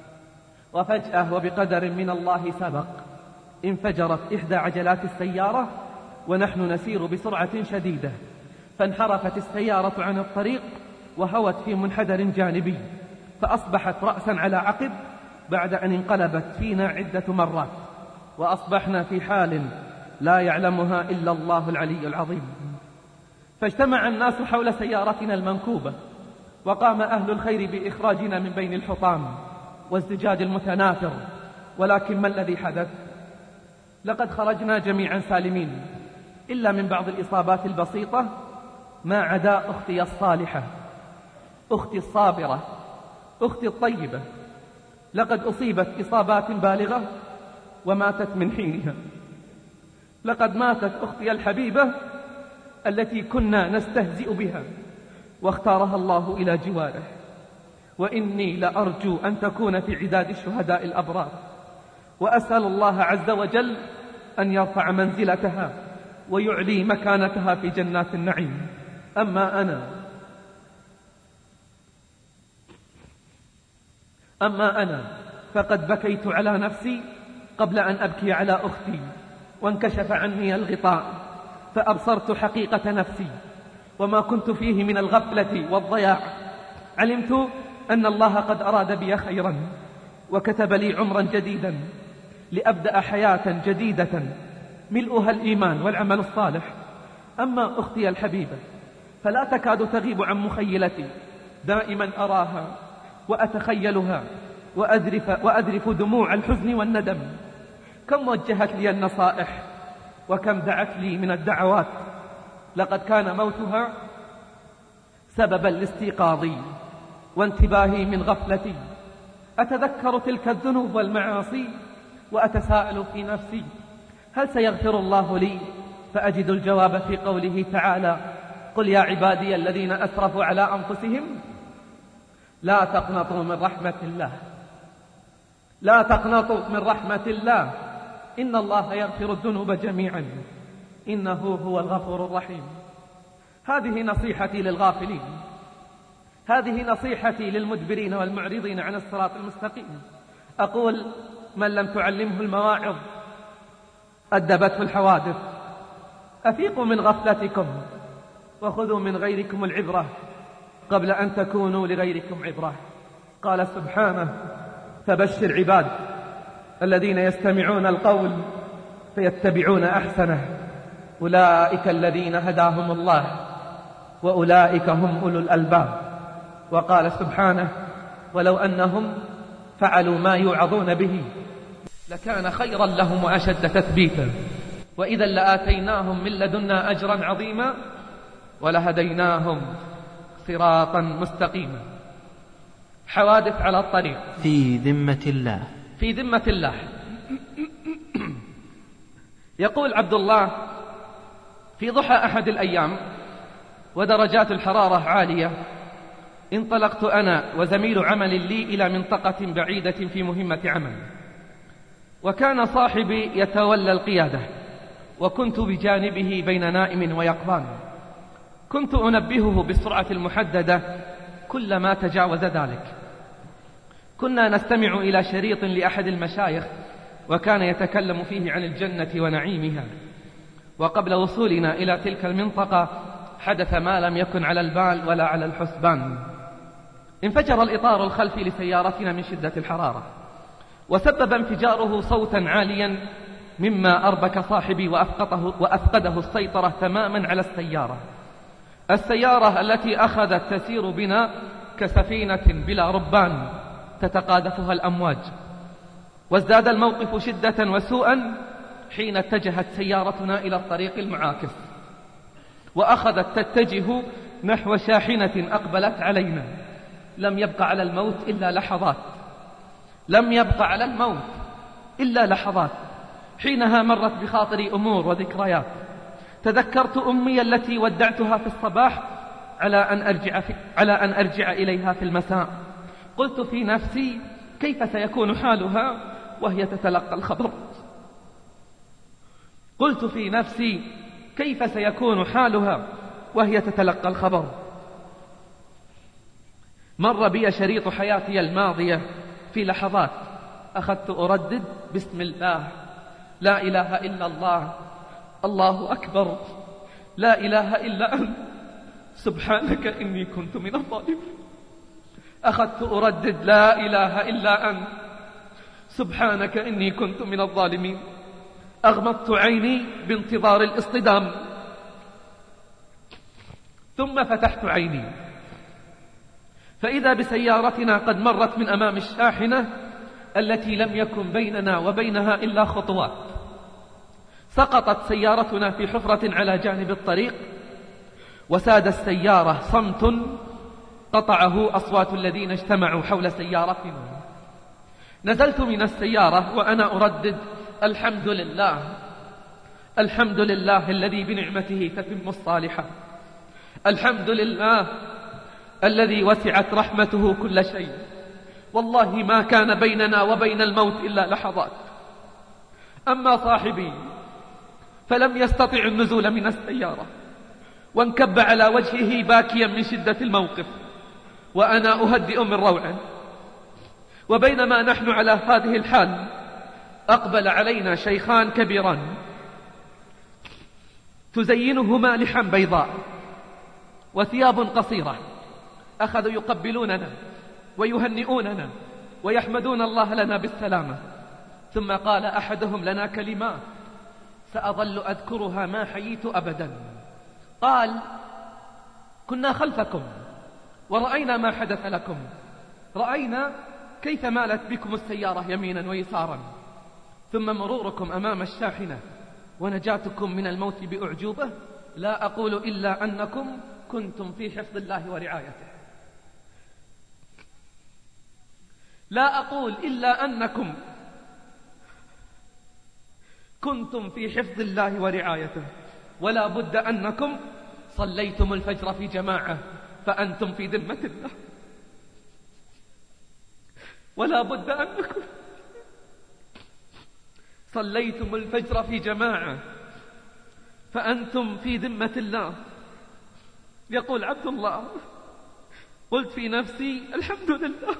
C: وفجأة وبقدر من الله سبق، انفجرت إحدى عجلات السيارة ونحن نسير بسرعة شديدة، فانحرفت السيارة عن الطريق وهوت في منحدر جانبي، فأصبحت رأسا على عقب بعد أن انقلبت فينا عدة مرات، وأصبحنا في حال لا يعلمها إلا الله العلي العظيم. فاجتمع الناس حول سيارتنا المنكوبة، وقام أهل الخير بإخراجنا من بين الحطام والزجاج المتناثر. ولكن ما الذي حدث؟ لقد خرجنا جميعا سالمين، إلا من بعض الإصابات البسيطة، ما عدا أختي الصالحة، أختي الصابرة، أختي الطيبة. لقد أصيبت إصابات بالغة وماتت من حينها. لقد ماتت أختي الحبيبة التي كنا نستهزئ بها، واختارها الله إلى جواره. وإني لأرجو أن تكون في عداد الشهداء الأبرار، وأسأل الله عز وجل أن يرفع منزلتها ويعلي مكانتها في جنات النعيم. أما أنا أما أنا فقد بكيت على نفسي قبل أن أبكي على أختي، وانكشف عني الغطاء فأبصرت حقيقة نفسي وما كنت فيه من الغفلة والضياع. علمت أن الله قد أراد بي خيرا، وكتب لي عمرا جديدا لأبدأ حياة جديدة ملؤها الإيمان والعمل الصالح. أما أختي الحبيبة فلا تكاد تغيب عن مخيلتي، دائما أراها وأتخيلها وأذرف, وأذرف دموع الحزن والندم. كم وجهت لي النصائح وكم دعت لي من الدعوات. لقد كان موتها سببا لاستيقاظي وانتباهي من غفلتي. أتذكر تلك الذنوب والمعاصي وأتساءل في نفسي: هل سيغفر الله لي فأجد الجواب في قوله تعالى: قل يا عبادي الذين أسرفوا على أنفسهم لا تقنطوا من رحمة الله لا تقنطوا من رحمة الله إن الله يغفر الذنوب جميعا إنه هو الغفور الرحيم. هذه نصيحتي للغافلين، هذه نصيحتي للمدبرين والمعرضين عن الصراط المستقيم. أقول: من لم تعلمه المواعظ أدبته الحوادث. أفيقوا من غفلتكم وخذوا من غيركم العبرة قبل أن تكونوا لغيركم عبرة. قال سبحانه: فبشر عباد الذين يستمعون القول فيتبعون أحسنه أولئك الذين هداهم الله وأولئك هم أولو الألباب. وقال سبحانه: ولو أنهم فعلوا ما يوعظون به لكان خيرا لهم وأشد تثبيتا وإذا لآتيناهم من لدنا أجرا عظيما ولهديناهم صراطا مستقيما. حوادث على الطريق.
B: في ذمة الله
C: في ذمة الله. يقول عبد الله: في ضحى أحد الأيام ودرجات الحرارة عالية انطلقت أنا وزميل عمل لي إلى منطقة بعيدة في مهمة عمل، وكان صاحبي يتولى القيادة وكنت بجانبه بين نائم ويقظان. كنت أنبهه بالسرعة المحددة كلما تجاوز ذلك. كنا نستمع إلى شريط لأحد المشايخ وكان يتكلم فيه عن الجنة ونعيمها، وقبل وصولنا إلى تلك المنطقة حدث ما لم يكن على البال ولا على الحسبان. انفجر الإطار الخلفي لسيارتنا من شدة الحرارة، وسبب انفجاره صوتا عاليا مما أربك صاحبي وأفقده, وأفقده السيطرة تماما على السيارة السيارة التي أخذت تسير بنا كسفينة بلا ربان تتقاذفها الأمواج. وازداد الموقف شدة وسوءا حين اتجهت سيارتنا إلى الطريق المعاكس وأخذت تتجه نحو شاحنة أقبلت علينا. لم يبق على الموت إلا لحظات لم يبق على الموت إلا لحظات حينها مرت بخاطري أمور وذكريات. تذكرت أمي التي ودعتها في الصباح على أن أرجع, في على أن أرجع إليها في المساء. قلت في نفسي: كيف سيكون حالها وهي تتلقى الخبر قلت في نفسي كيف سيكون حالها وهي تتلقى الخبر. مر بي شريط حياتي الماضية في لحظات. أخذت أردد: بسم الله، لا إله إلا الله، الله أكبر، لا إله إلا أنت، سبحانك إني كنت من الظالمين. أخذت أردد: لا إله إلا أنت، سبحانك إني كنت من الظالمين. أغمضت عيني بانتظار الاصطدام، ثم فتحت عيني فإذا بسيارتنا قد مرت من أمام الشاحنة التي لم يكن بيننا وبينها إلا خطوات. سقطت سيارتنا في حفرة على جانب الطريق، وساد السيارة صمت قطعه أصوات الذين اجتمعوا حول سيارتنا. نزلت من السيارة وأنا أردد: الحمد لله، الحمد لله الذي بنعمته تتم الصالحات، الحمد لله الذي وسعت رحمته كل شيء. والله ما كان بيننا وبين الموت إلا لحظات. أما صاحبي فلم يستطع النزول من السيارة وانكب على وجهه باكيا من شدة الموقف، وأنا أهدئ من روعه. وبينما نحن على هذه الحال أقبل علينا شيخان كبيران تزينهما لحم بيضاء وثياب قصيرة. أخذوا يقبلوننا ويهنئوننا ويحمدون الله لنا بالسلامة. ثم قال أحدهم لنا كلمات سأظل أذكرها ما حييت أبدا. قال: كنا خلفكم ورأينا ما حدث لكم، رأينا كيف مالت بكم السيارة يمينا ويسارا، ثم مروركم أمام الشاحنة ونجاتكم من الموت بأعجوبة. لا أقول إلا أنكم كنتم في حفظ الله ورعايته، لا أقول إلا أنكم كنتم في حفظ الله ورعايته. ولا بد أنكم صليتم الفجر في جماعة فأنتم في ذمة الله، ولا بد أنكم صليتم الفجر في جماعة فأنتم في ذمة الله. يقول عبد الله: قلت في نفسي الحمد لله،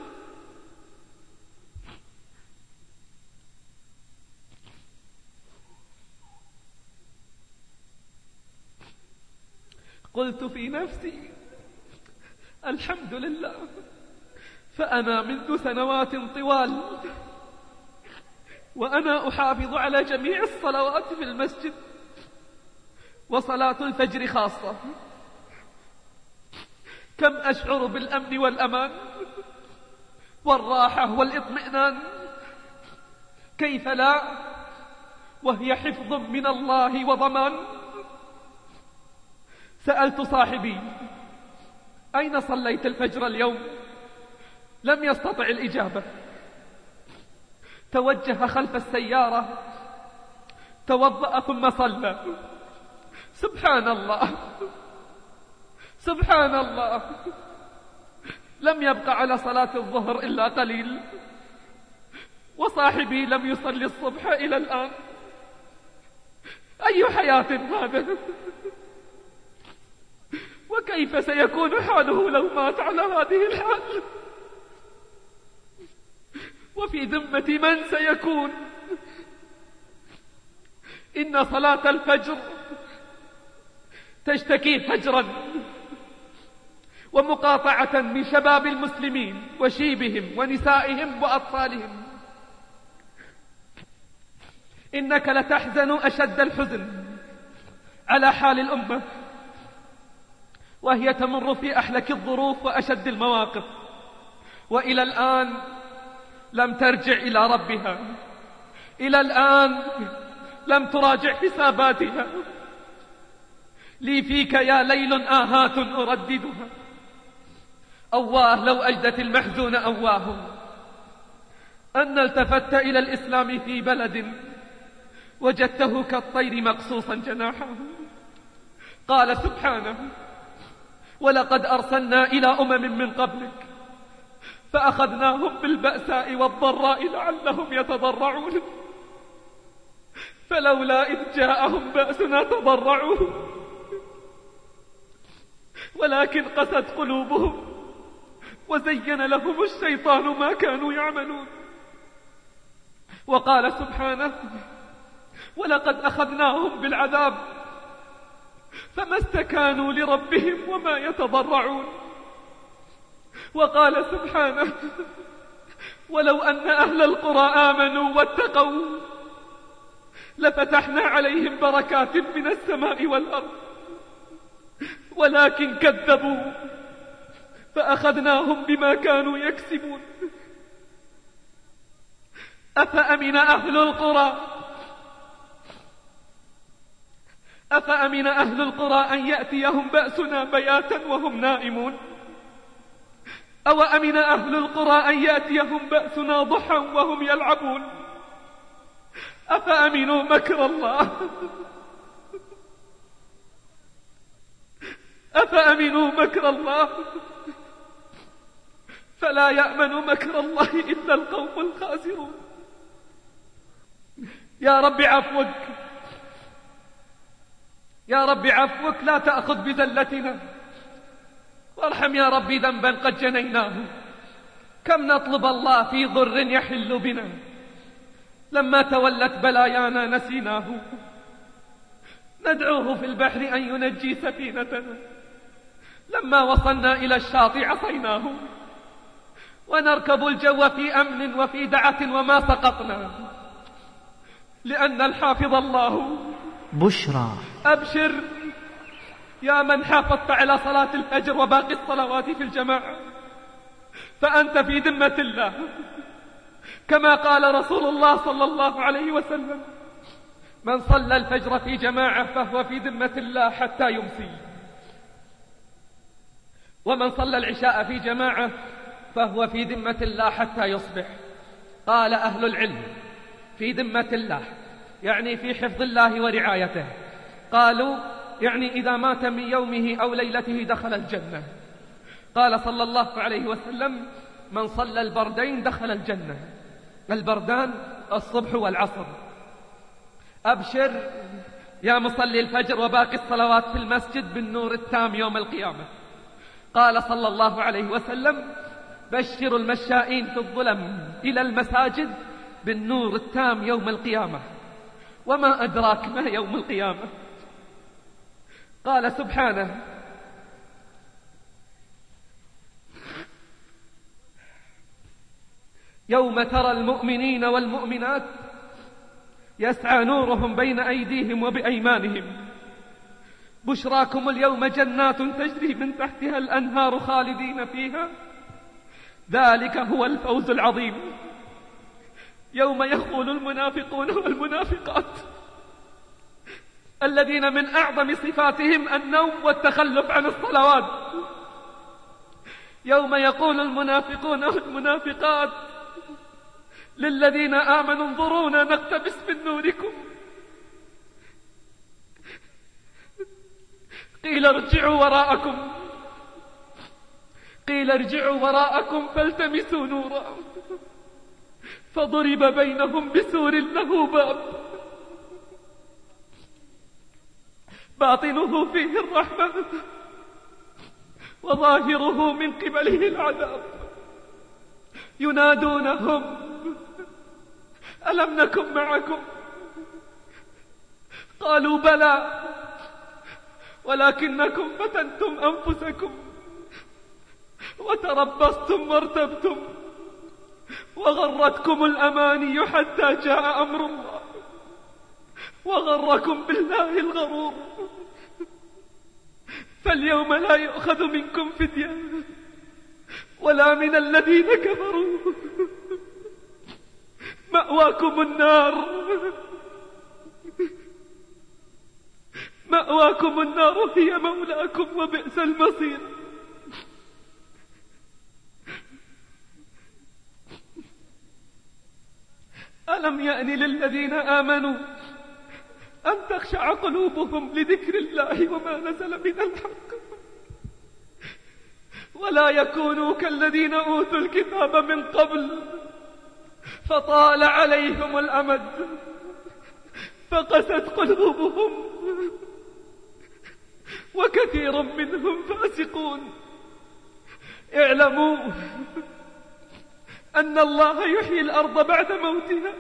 C: قلت في نفسي الحمد لله، فأنا منذ سنوات طوال وأنا أحافظ على جميع الصلوات في المسجد وصلاة الفجر خاصة. كم أشعر بالأمن والأمان والراحة والإطمئنان، كيف لا وهي حفظ من الله وضمان. سألت صاحبي: أين صليت الفجر اليوم؟ لم يستطع الإجابة، توجه خلف السيارة، توضأ ثم صلى. سبحان الله سبحان الله، لم يبق على صلاة الظهر إلا قليل، وصاحبي لم يصلي الصبح إلى الآن. أي حياة هذا؟ وكيف سيكون حاله لو مات على هذه الحال؟ وفي ذمة من سيكون؟ إن صلاة الفجر تشتكي فجرا ومقاطعة من شباب المسلمين وشيبهم ونسائهم وأطفالهم. إنك لتحزن أشد الحزن على حال الأمة وهي تمر في أحلك الظروف وأشد المواقف، وإلى الآن لم ترجع إلى ربها، إلى الآن لم تراجع حساباتها. لي فيك يا ليل آهات أرددها، أواه لو أجدت المحزون أواه أن التفت إلى الإسلام في بلد وجدته كالطير مقصوصا جناحه. قال سبحانه: ولقد أرسلنا إلى أمم من قبلك فأخذناهم بالبأساء والضراء لعلهم يتضرعون، فلولا إذ جاءهم بأسنا تضرعوا ولكن قست قلوبهم وزين لهم الشيطان ما كانوا يعملون. وقال سبحانه: ولقد أخذناهم بالعذاب فما استكانوا لربهم وما يتضرعون. وقال سبحانه: ولو أن أهل القرى آمنوا واتقوا لفتحنا عليهم بركات من السماء والأرض ولكن كذبوا فأخذناهم بما كانوا يكسبون. أفأمن أهل القرى أفأمن أهل القرى أن يأتيهم بأسنا بياتا وهم نائمون، أو أمن أهل القرى أن يأتيهم بأسنا ضحى وهم يلعبون. أفأمنوا مكر الله أفأمنوا مكر الله فلا يأمن مكر الله إلا القوم الخاسرون. يا رب عفوك، يا رب عفوك لا تأخذ بذلتنا، وارحم يا رب ذنبا قد جنيناه. كم نطلب الله في ضر يحل بنا، لما تولت بلايانا نسيناه. ندعوه في البحر أن ينجي سفينتنا، لما وصلنا إلى الشاطئ عصيناه. ونركب الجو في أمن وفي دعة وما سقطنا، لأن الحافظ الله.
B: بشرى.
C: أبشر يا من حافظت على صلاة الفجر وباقي الصلوات في الجماعة، فأنت في ذمة الله، كما قال رسول الله صلى الله عليه وسلم: من صلى الفجر في جماعة فهو في ذمة الله حتى يمسي، ومن صلى العشاء في جماعة فهو في ذمة الله حتى يصبح. قال أهل العلم: في ذمة الله يعني في حفظ الله ورعايته،
D: قالوا يعني إذا مات من يومه أو ليلته دخل الجنة. قال صلى الله عليه وسلم: من صلى البردين دخل الجنة. البردان الصبح والعصر. أبشر يا مصلي الفجر وباقي الصلوات في المسجد بالنور التام يوم القيامة. قال صلى الله عليه وسلم: بشروا المشائين في الظلم إلى المساجد بالنور التام يوم القيامة. وما أدراك ما يوم القيامة؟ قال سبحانه: يوم ترى المؤمنين والمؤمنات يسعى نورهم بين أيديهم وبأيمانهم بشراكم اليوم جنات تجري من تحتها الأنهار خالدين فيها ذلك هو الفوز العظيم. يوم يقول المنافقون والمنافقات الذين من أعظم صفاتهم النوم والتخلف عن الصلوات، يوم يقول المنافقون والمنافقات للذين آمنوا انظرونا نقتبس من نوركم قيل ارجعوا وراءكم قيل ارجعوا وراءكم فالتمسوا نورا فضرب بينهم بسور له باب باطنه فيه الرحمة وظاهره من قبله العذاب ينادونهم ألم نكن معكم؟ قالوا بلى ولكنكم فتنتم أنفسكم وتربصتم وارتبتم وغرتكم الأماني حتى جاء أمر الله وغركم بالله الغرور فاليوم لا يؤخذ منكم فدية ولا من الذين كفروا مأواكم النار مأواكم النار هي مولاكم وبئس المصير. ألم يأن للذين آمنوا أن تخشع قلوبهم لذكر الله وما نزل من الحق ولا يكونوا كالذين أوتوا الكتاب من قبل فطال عليهم الأمد فقست قلوبهم وكثير منهم فاسقون. اعلموا أن الله يحيي الأرض بعد موتها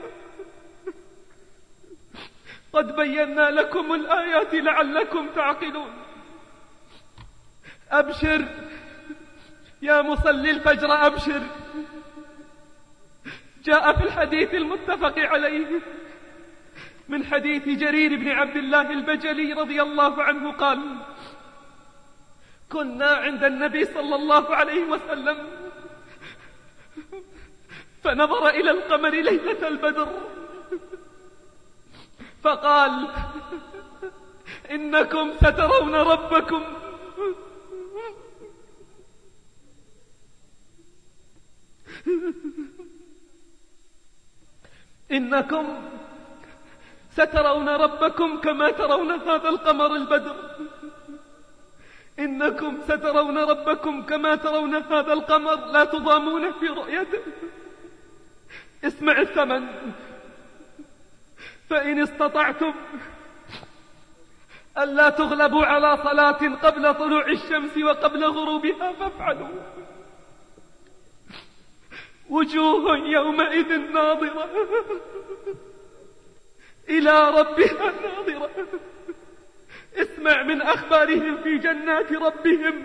D: قد بينا لكم الآيات لعلكم تعقلون. أبشر يا مصلي الفجر أبشر. جاء في الحديث المتفق عليه من حديث جرير بن عبد الله البجلي رضي الله عنه قال: كنا عند النبي صلى الله عليه وسلم فنظر إلى القمر ليلة البدر فقال: إنكم سترون ربكم إنكم سترون ربكم كما ترون هذا القمر البدر إنكم سترون ربكم كما ترون هذا القمر لا تضامون في رؤيته. اسمع الثمن: فإن استطعتم ألا تغلبوا على صلاة قبل طلوع الشمس وقبل غروبها فافعلوا. وجوه يومئذ ناظرة إلى ربها ناظرة. اسمع من أخبارهم في جنات ربهم: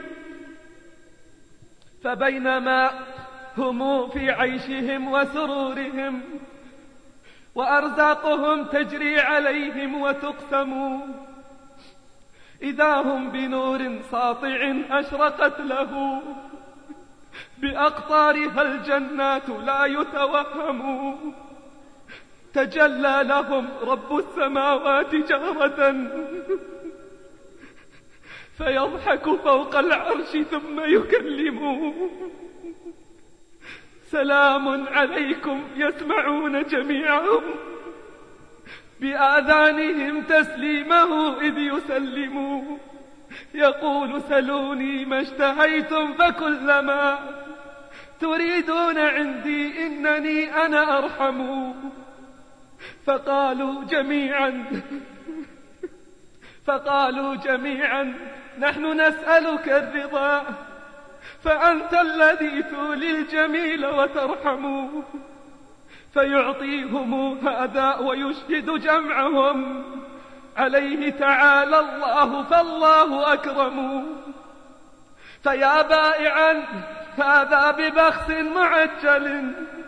D: فبينما هم في عيشهم وسرورهم وأرزاقهم تجري عليهم وتقسم إذا هم بنور ساطع أشرقت له بأقطارها الجنات لا يتوهم تجلى لهم رب السماوات جهرة فيضحك فوق العرش ثم يكلمهم: سلام عليكم. يسمعون جميعهم بآذانهم تسليمه إذ يسلموا يقول سلوني ما اشتهيتم فكلما تريدون عندي إنني أنا أرحم. فقالوا جميعا فقالوا جميعا نحن نسألك الرضا فأنت الذي تولي الجميل وترحم. فيعطيهم هذا ويشهد جمعهم عليه تعالى الله فالله أكرم. فيا بائعا هذا ببخس معجل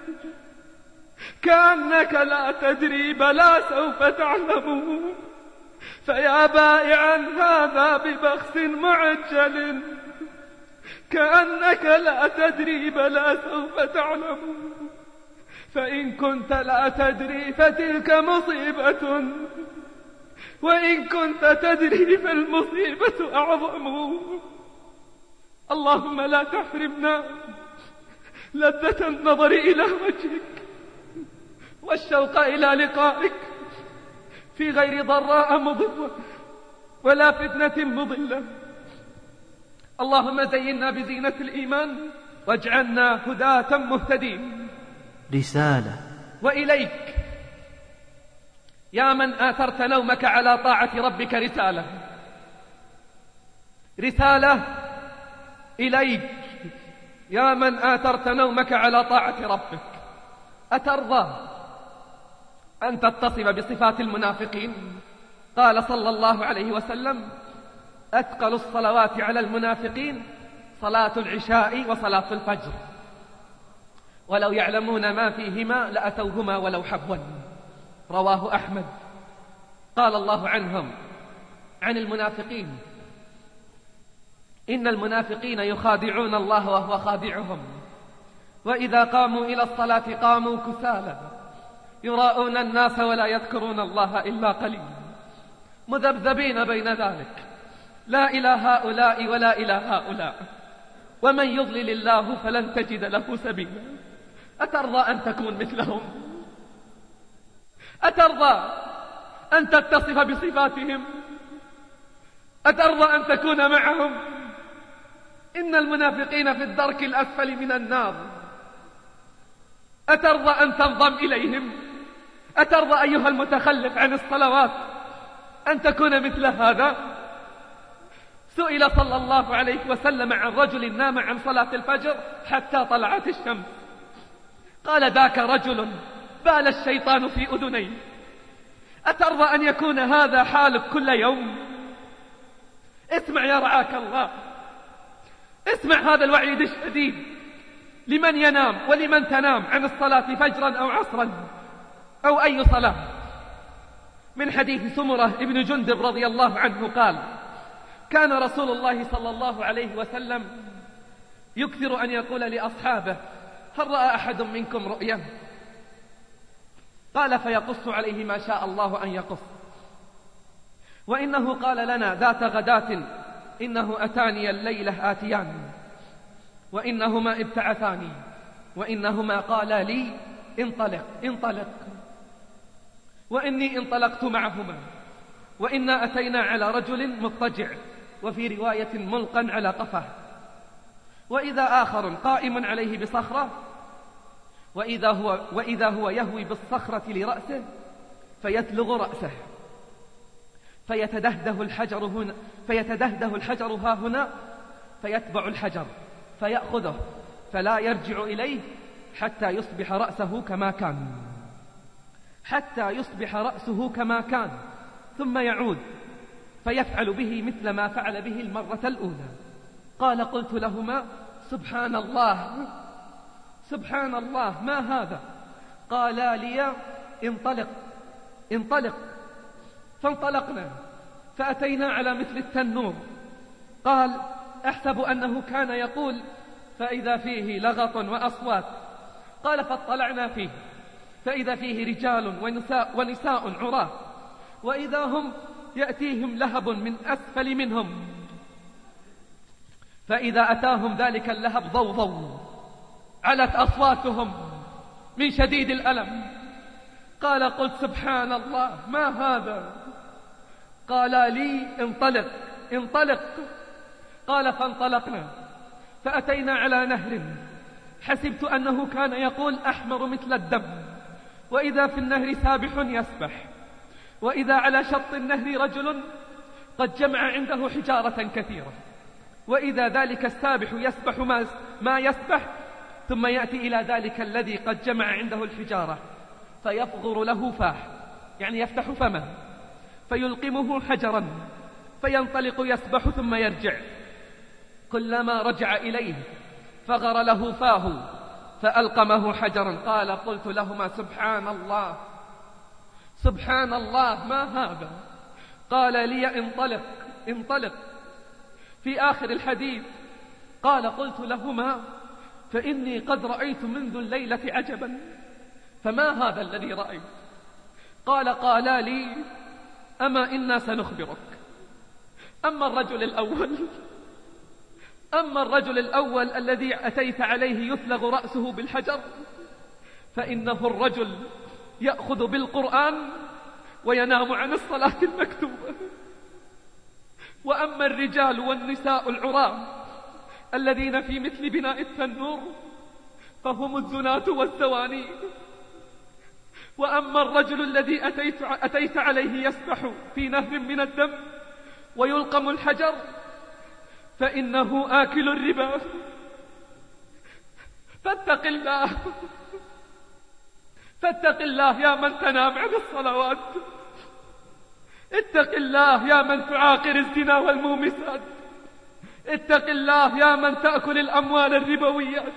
D: كأنك لا تدري بلا سوف تعلم. فيا بائعا هذا ببخس معجل كأنك لا تدري بلا سوف تعلم. فإن كنت لا تدري فتلك مصيبة وإن كنت تدري فالمصيبة أعظم. اللهم لا تحرمنا لذة النظر إلى وجهك والشوق إلى لقائك في غير ضراء مضرة ولا فتنة مضلة. اللهم زينا بزينة الإيمان واجعلنا هداة مهتدين.
B: رسالة.
D: وإليك يا من آثرت نومك على طاعة ربك رسالة رسالة إليك يا من آثرت نومك على طاعة ربك. أترضى أن تتصف بصفات المنافقين؟ قال صلى الله عليه وسلم أثقل الصلوات على المنافقين صلاة العشاء وصلاة الفجر ولو يعلمون ما فيهما لأتوهما ولو حبوا. رواه أحمد. قال الله عنهم عن المنافقين إن المنافقين يخادعون الله وهو خادعهم وإذا قاموا إلى الصلاة قاموا كسالى يراءون الناس ولا يذكرون الله إلا قليلا مذبذبين بين ذلك لا إلى هؤلاء ولا إلى هؤلاء ومن يضلل الله فلن تجد له سبيلا. أترضى أن تكون مثلهم؟ أترضى أن تتصف بصفاتهم؟ أترضى أن تكون معهم؟ إن المنافقين في الدرك الأسفل من النار. أترضى أن تنضم إليهم؟ أترضى أيها المتخلف عن الصلوات أن تكون مثل هذا؟ سئل صلى الله عليه وسلم عن رجل نام عن صلاة الفجر حتى طلعت الشمس قال ذاك رجل بال الشيطان في أذنيه. أترضى أن يكون هذا حالك كل يوم؟ اسمع يا رعاك الله، اسمع هذا الوعيد الشديد لمن ينام ولمن تنام عن الصلاة فجرا أو عصرا أو أي صلاة. من حديث سمرة ابن جندب رضي الله عنه قال كان رسول الله صلى الله عليه وسلم يكثر أن يقول لأصحابه هل رأى أحد منكم رؤيا؟ قال فيقص عليه ما شاء الله أن يقص. وإنه قال لنا ذات غداة إنه أتاني الليلة آتيان وإنهما ابتعثاني وإنهما قالا لي انطلق انطلق وإني انطلقت معهما وإنا أتينا على رجل مضطجع وفي رواية ملقا على قفاه وإذا آخر قائم عليه بصخرة وإذا هو, وإذا هو يهوي بالصخرة لرأسه فيتلغ رأسه فيتدهده الحجر هنا فيتدهده الحجر ها هنا فيتبع الحجر فيأخذه فلا يرجع إليه حتى يصبح رأسه كما كان حتى يصبح رأسه كما كان ثم يعود فيفعل به مثل ما فعل به المرة الأولى. قال قلت لهما سبحان الله سبحان الله ما هذا؟ قالا لي انطلق انطلق. فانطلقنا فأتينا على مثل التنور. قال أحسب أنه كان يقول فإذا فيه لغط وأصوات. قال فاطلعنا فيه فإذا فيه رجال ونساء, ونساء عراة وإذا هم يأتيهم لهب من أسفل منهم فإذا أتاهم ذلك اللهب ضوضوا علت أصواتهم من شديد الألم قال قلت سبحان الله ما هذا؟ قال لي انطلق انطلق. قال فانطلقنا فأتينا على نهر حسبت أنه كان يقول أحمر مثل الدم، وإذا في النهر سابح يسبح، وإذا على شط النهر رجل قد جمع عنده حجارة كثيرة، وإذا ذلك السابح يسبح ما, ما يسبح، ثم يأتي إلى ذلك الذي قد جمع عنده الحجارة فيفغر له فاه، يعني يفتح فمه فيلقمه حجرا فينطلق يسبح ثم يرجع، كلما رجع إليه فغر له فاه فألقمه حجرا. قال قلت لهما سبحان الله سبحان الله ما هذا؟ قال لي انطلق انطلق. في آخر الحديث قال قلت لهما فإني قد رأيت منذ الليلة عجبا، فما هذا الذي رأيت؟ قال قالا لي أما إنا سنخبرك. أما الرجل الأول أما الرجل الأول الذي أتيت عليه يثلغ رأسه بالحجر فإنه الرجل يأخذ بالقرآن وينام عن الصلاة المكتوبة. وأما الرجال والنساء العراة الذين في مثل بناء التنور فهم الزناة والزواني. وأما الرجل الذي أتيت, أتيت عليه يسبح في نهر من الدم ويلقم الحجر فإنه آكل الربا. فاتق الله فاتق الله يا من تنام عن الصلوات، اتق الله يا من تعاقر الزنا والمومسات، اتق الله يا من تأكل الأموال الربويات.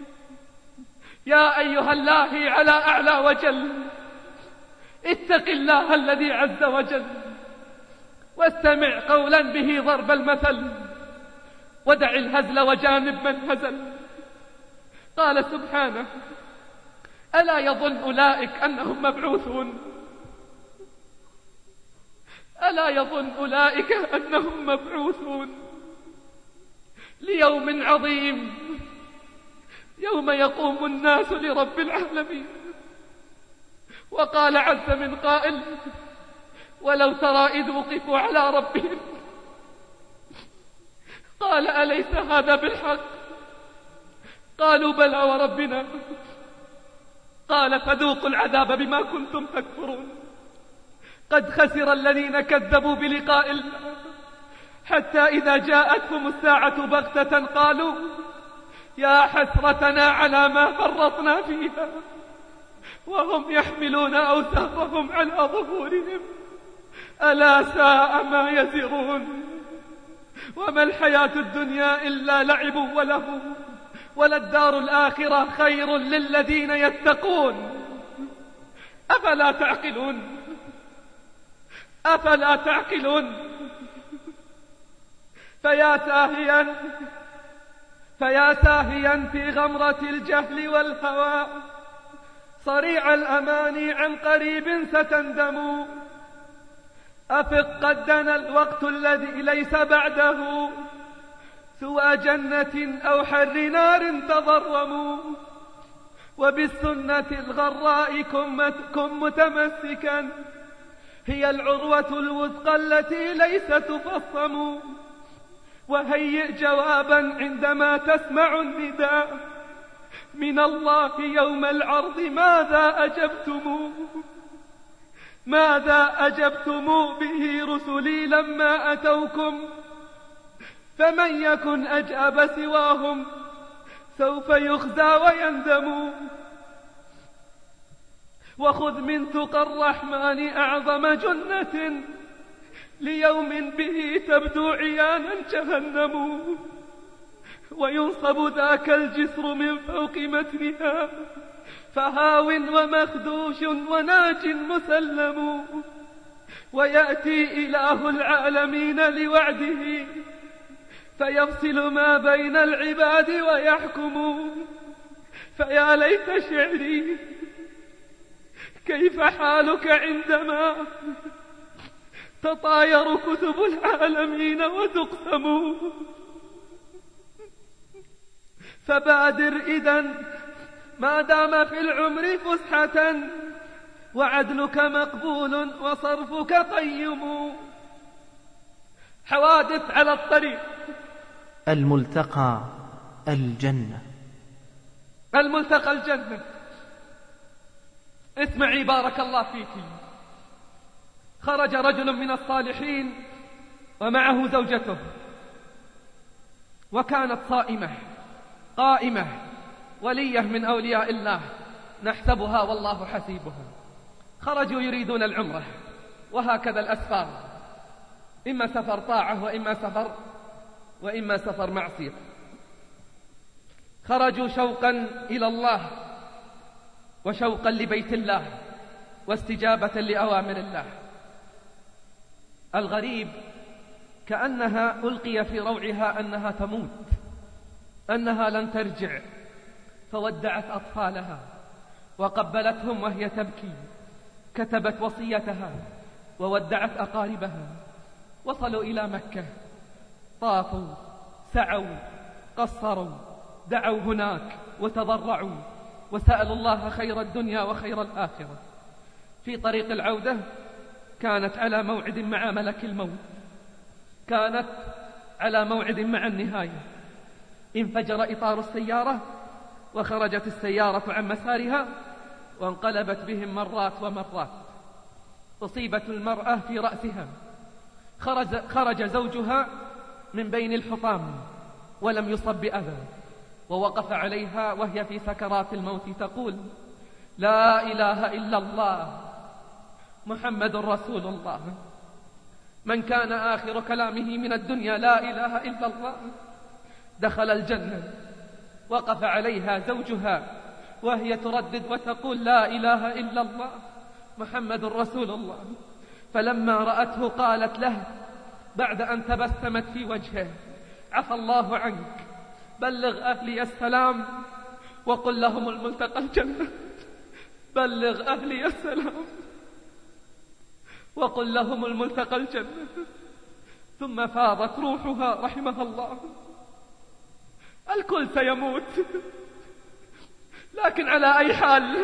D: يا أيها الله على أعلى وجل، اتق الله الذي عز وجل واستمع قولا به ضرب المثل ودع الهزل وجانب من هزل. قال سبحانه ألا يظن أولئك أنهم مبعوثون ألا يظن أولئك أنهم مبعوثون ليوم عظيم يوم يقوم الناس لرب العالمين. وقال عز من قائل ولو ترى إذ وقفوا على ربهم قال أليس هذا بالحق؟ قالوا بلى وربنا. قال فذوقوا العذاب بما كنتم تكفرون. قد خسر الذين كذبوا بلقاء الله حتى إذا جاءتهم الساعة بغتة قالوا يا حسرتنا على ما فرطنا فيها وهم يحملون أوزارهم على ظهورهم ألا ساء ما يزرون. وما الحياة الدنيا إلا لعب وله وللدار الآخرة خير للذين يتقون أفلا تعقلون أفلا تعقلون. فيا ساهيا فيا ساهيا في غمرة الجهل والهوى صريع الأماني عن قريب ستندم. أفق قد دنا الوقت الذي ليس بعده سوى جنة أو حر نار تضرموا. وبالسنة الغراء كن متمسكا هي العروة الوثقى التي ليس تفصم. وهيئ جوابا عندما تسمع النداء من الله يوم العرض ماذا أجبتم ماذا أجبتم به رسلي لما أتوكم. فمن يكن أجاب سواهم سوف يخزى ويندم. وخذ من تقى الرحمن أعظم جنة ليوم به تبدو عيانا جهنم. وينصب ذاك الجسر من فوق متنها فهاو ومخدوش وناج مسلم. ويأتي إله العالمين لوعده فيفصل ما بين العباد ويحكم. فيا ليت شعري كيف حالك عندما تطاير كتب العالمين وتقسم. فبادر إذن ما دام في العمر فسحة وعدلك مقبول وصرفك قيم. حوادث على الطريق.
B: الملتقى الجنة.
D: الملتقى الجنة. اسمعي بارك الله فيك. خرج رجل من الصالحين ومعه زوجته، وكانت صائمة قائمة ولية من أولياء الله نحسبها والله حسيبها. خرجوا يريدون العمرة، وهكذا الأسفار، إما سفر طاعة وإما سفر وإما سفر معصية. خرجوا شوقا إلى الله وشوقا لبيت الله واستجابة لأوامر الله. الغريب كأنها ألقي في روعها أنها تموت، أنها لن ترجع، فودعت أطفالها وقبلتهم وهي تبكي، كتبت وصيتها وودعت أقاربها. وصلوا إلى مكة، طافوا سعوا قصروا، دعوا هناك وتضرعوا وسألوا الله خير الدنيا وخير الآخرة. في طريق العودة كانت على موعد مع ملك الموت، كانت على موعد مع النهاية. انفجر إطار السيارة وخرجت السيارة عن مسارها وانقلبت بهم مرات ومرات. أصيبت المرأة في رأسها، خرج, خرج زوجها من بين الحطام ولم يصب بأذى، ووقف عليها وهي في سكرات الموت تقول: لا إله إلا الله محمد رسول الله. من كان آخر كلامه من الدنيا لا إله إلا الله دخل الجنة. وقف عليها زوجها وهي تردد وتقول: لا إله إلا الله محمد رسول الله. فلما رأته قالت له بعد أن تبسمت في وجهه: عفى الله عنك، بلغ أهلي السلام وقل لهم الملتقى الجنة. بلغ أهلي السلام وقل لهم الملتقى الجنة. ثم فاضت روحها رحمها الله. الكل سيموت، لكن على أي حال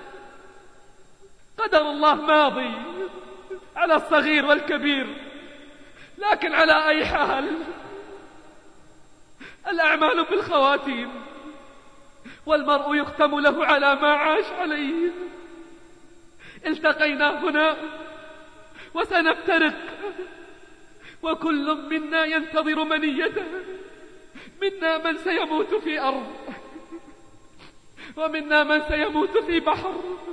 D: قدر الله ماضي على الصغير والكبير، لكن على أي حال الأعمال بالخواتيم، والمرء يختم له على ما عاش عليه. التقينا هنا وسنفترق، وكل منا ينتظر منيته. منا من سيموت في أرض، ومنا من سيموت في بحر،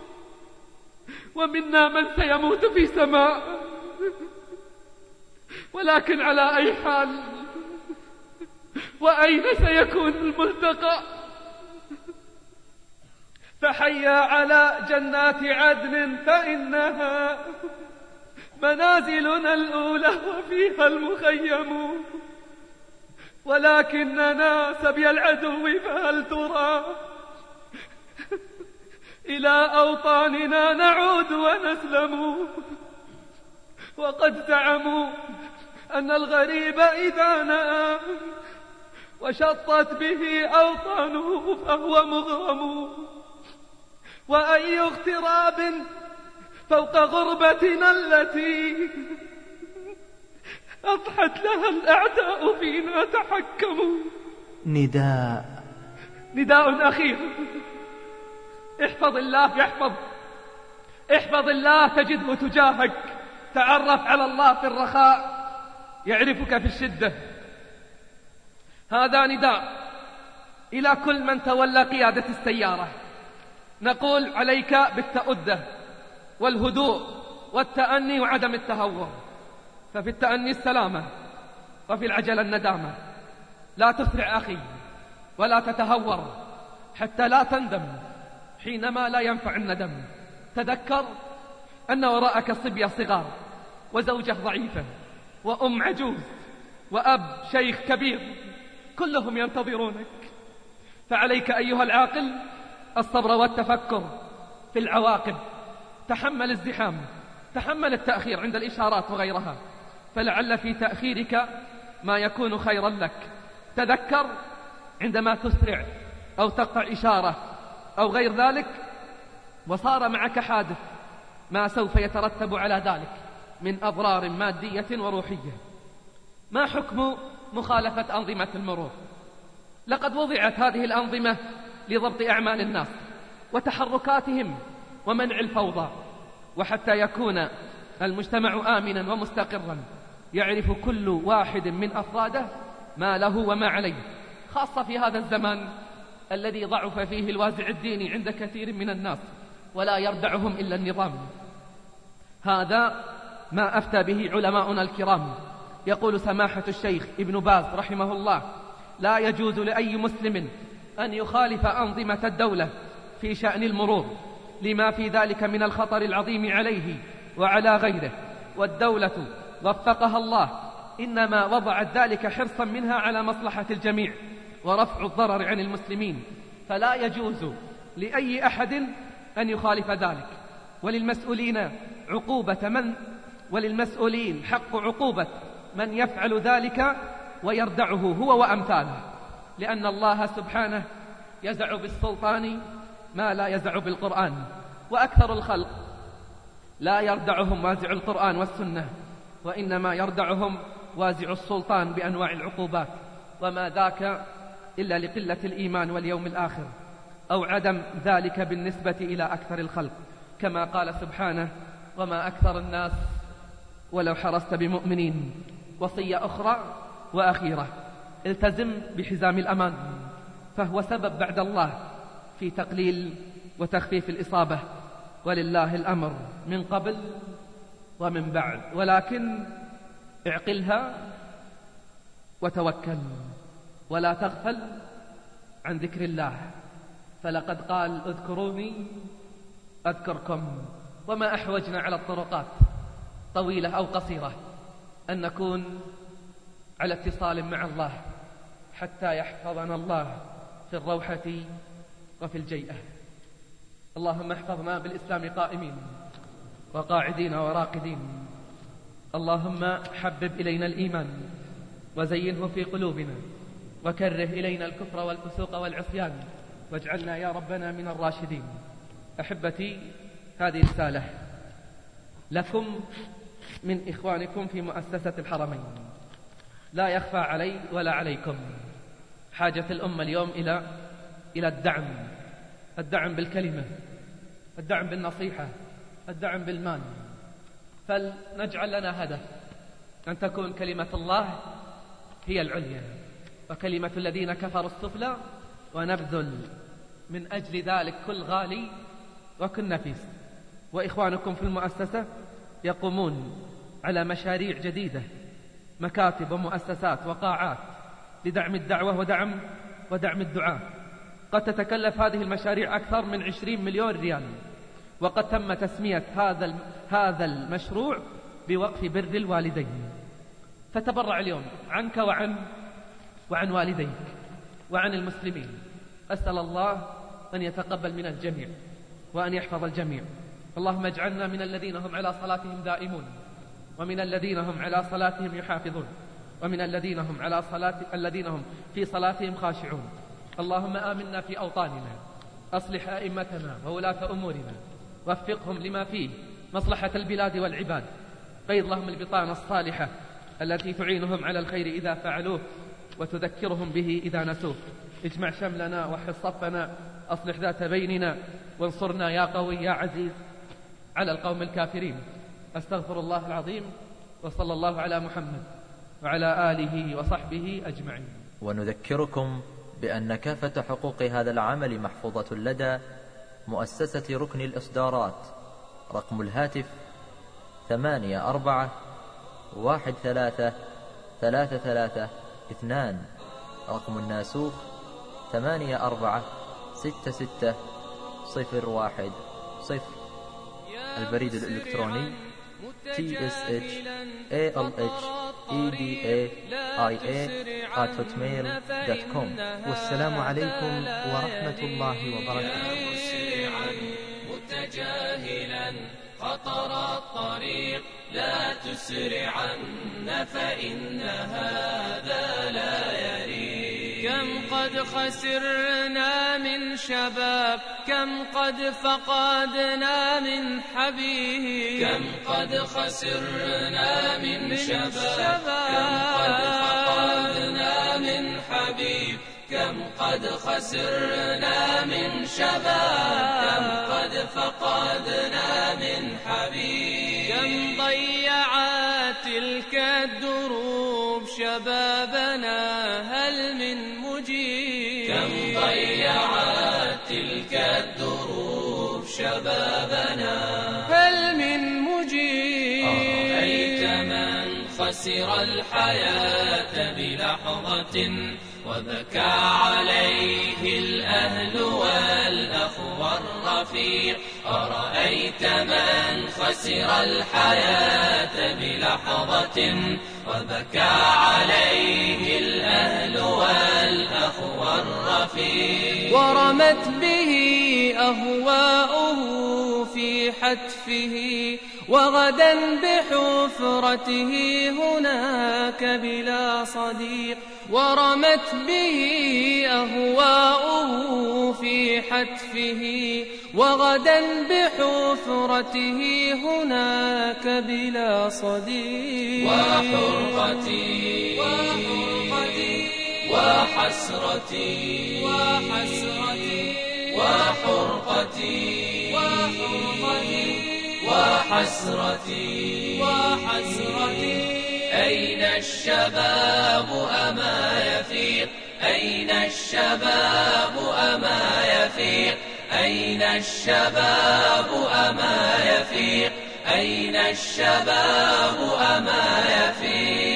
D: ومنا من سيموت في سماء. ولكن على أي حال، وأين سيكون الملتقى؟ فحيا على جنات عدن فإنها منازلنا الأولى وفيها المخيم. ولكننا سبي العدو فهل ترى إلى أوطاننا نعود ونسلم. وقد زعموا أن الغريب إذا نأى وشطت به أوطانه فهو مغرم. وأي اغتراب فوق غربتنا التي أضحت لها الأعداء فينا تحكموا.
B: نداء
D: نداء أخير: احفظ الله يحفظ، احفظ الله تجده تجاهك. تعرف على الله في الرخاء يعرفك في الشدة. هذا نداء إلى كل من تولى قيادة السيارة. نقول عليك بالتأدة والهدوء والتأني وعدم التهور. ففي التأني السلامة، وفي العجلة الندامة. لا تسرع أخي ولا تتهور حتى لا تندم حينما لا ينفع الندم. تذكر أن وراءك صبية صغار، وزوجة ضعيفة، وأم عجوز، وأب شيخ كبير، كلهم ينتظرونك. فعليك أيها العاقل الصبر والتفكر في العواقب. تحمل الزحام، تحمل التأخير عند الإشارات وغيرها، فلعل في تأخيرك ما يكون خيرا لك. تذكر عندما تسرع أو تقطع إشارة أو غير ذلك وصار معك حادث ما سوف يترتب على ذلك من أضرار مادية وروحية. ما حكم مخالفة أنظمة المرور؟ لقد وضعت هذه الأنظمة لضبط أعمال الناس وتحركاتهم ومنع الفوضى، وحتى يكون المجتمع آمنا ومستقرا يعرف كل واحد من أفراده ما له وما عليه، خاصة في هذا الزمان الذي ضعف فيه الوازع الديني عند كثير من الناس ولا يردعهم إلا النظام. هذا ما أفتى به علماؤنا الكرام. يقول سماحة الشيخ ابن باز رحمه الله: لا يجوز لأي مسلم أن يخالف أنظمة الدولة في شأن المرور لما في ذلك من الخطر العظيم عليه وعلى غيره، والدولة وفقها الله إنما وضعت ذلك حرصا منها على مصلحة الجميع ورفع الضرر عن المسلمين، فلا يجوز لأي أحد أن يخالف ذلك. وللمسؤولين عقوبة من وللمسؤولين حق عقوبة من يفعل ذلك ويردعه هو وأمثاله، لأن الله سبحانه يزع بالسلطان ما لا يزع بالقرآن، وأكثر الخلق لا يردعهم وازع القرآن والسنة، وإنما يردعهم وازع السلطان بأنواع العقوبات، وما ذاك إلا لقلة الإيمان واليوم الآخر أو عدم ذلك بالنسبة إلى أكثر الخلق، كما قال سبحانه: وما أكثر الناس ولو حرصت بمؤمنين. وصية أخرى وأخيرة: التزم بحزام الأمان، فهو سبب بعد الله في تقليل وتخفيف الإصابة، ولله الأمر من قبل ومن بعد، ولكن اعقلها وتوكل ولا تغفل عن ذكر الله، فلقد قال: اذكروني أذكركم. وما أحوجنا على الطرقات طويلة أو قصيرة أن نكون على اتصال مع الله حتى يحفظنا الله في الروحة وفي الجيئة. اللهم احفظنا بالإسلام قائمين وقاعدين وراقدين. اللهم حبب إلينا الإيمان وزينه في قلوبنا، وكره إلينا الكفر والفسوق والعصيان، واجعلنا يا ربنا من الراشدين. أحبتي، هذه رسالة لكم من إخوانكم في مؤسسة الحرمين. لا يخفى علي ولا عليكم حاجة الأمة اليوم إلى إلى الدعم، الدعم بالكلمة، الدعم بالنصيحة، الدعم بالمال. فلنجعل لنا هدف أن تكون كلمة الله هي العليا وكلمة الذين كفروا السفلى، ونبذل من أجل ذلك كل غالي وكل نفيس. وإخوانكم في المؤسسة يقومون على مشاريع جديدة، مكاتب ومؤسسات وقاعات لدعم الدعوة ودعم ودعم الدعاء. قد تتكلف هذه المشاريع أكثر من عشرين مليون ريال، وقد تم تسمية هذا هذا المشروع بوقف بر الوالدين. فتبرع اليوم عنك وعن وعن والديك وعن المسلمين. أسأل الله أن يتقبل من الجميع وأن يحفظ الجميع. اللهم اجعلنا من الذين هم على صلاتهم دائمون، ومن الذين هم على صلاتهم يحافظون، ومن الذين هم على صلاة الذين هم في صلاتهم خاشعون. اللهم آمنا في أوطاننا، أصلح أئمتنا وولاة أمورنا، وفقهم لما فيه مصلحة البلاد والعباد. قيض لهم البطانة الصالحة التي تعينهم على الخير إذا فعلوه وتذكرهم به إذا نسوه. اجمع شملنا وحص صفنا، أصلح ذات بيننا، وانصرنا يا قوي يا عزيز على القوم الكافرين. أستغفر الله العظيم، وصلى الله على محمد وعلى آله وصحبه أجمعين.
A: ونذكركم بأن كافة حقوق هذا العمل محفوظة لدى مؤسسة ركن الإصدارات. رقم الهاتف ثمانية أربعة واحد ثلاثة ثلاثة ثلاثة اثنان. رقم الناسوخ ثمانية أربعة ستة ستة صفر واحد صفر. البريد الإلكتروني تي إس إتش إيه إل إتش إي دي إيه آي إيه آت هوتميل دوت كوم.
B: والسلام عليكم ورحمة الله وبركاته.
E: مسرعا متجاهلا خطر الطريق، لا تسرعن فإن هذا لا يريد. كم قد خسرنا من من شباب كم قد فقدنا من حبيب كم قد خسرنا من شباب كم قد فقدنا من حبيب كم قد خسرنا من شباب كم قد فقدنا من حبيب كم ضيعت تلك الدروب شبابنا هل من مجيب كم ضيعت تلك الدروب شبابنا هل من مجيب أرأيت من خسر الحياة بلحظة وبكى عليه الأهل والأخ والرفيق أرأيت من خسر الحياة بلحظة وبكى عليه الأهل والأخ والرفيق ورمت به أهواؤه في حتفه وغدا بحفرته هناك بلا صديق ورمت به أهواؤه في حتفه وغدا بحفرته هناك بلا صديق وحرقتي وحرقتي وحسرتي وحسرتي وحرقتي وحرقتي وحسرتي وحسرتي أين الشباب أما يفيق أين الشباب أما يفيق أين الشباب أما يفيق أين الشباب أما يفيق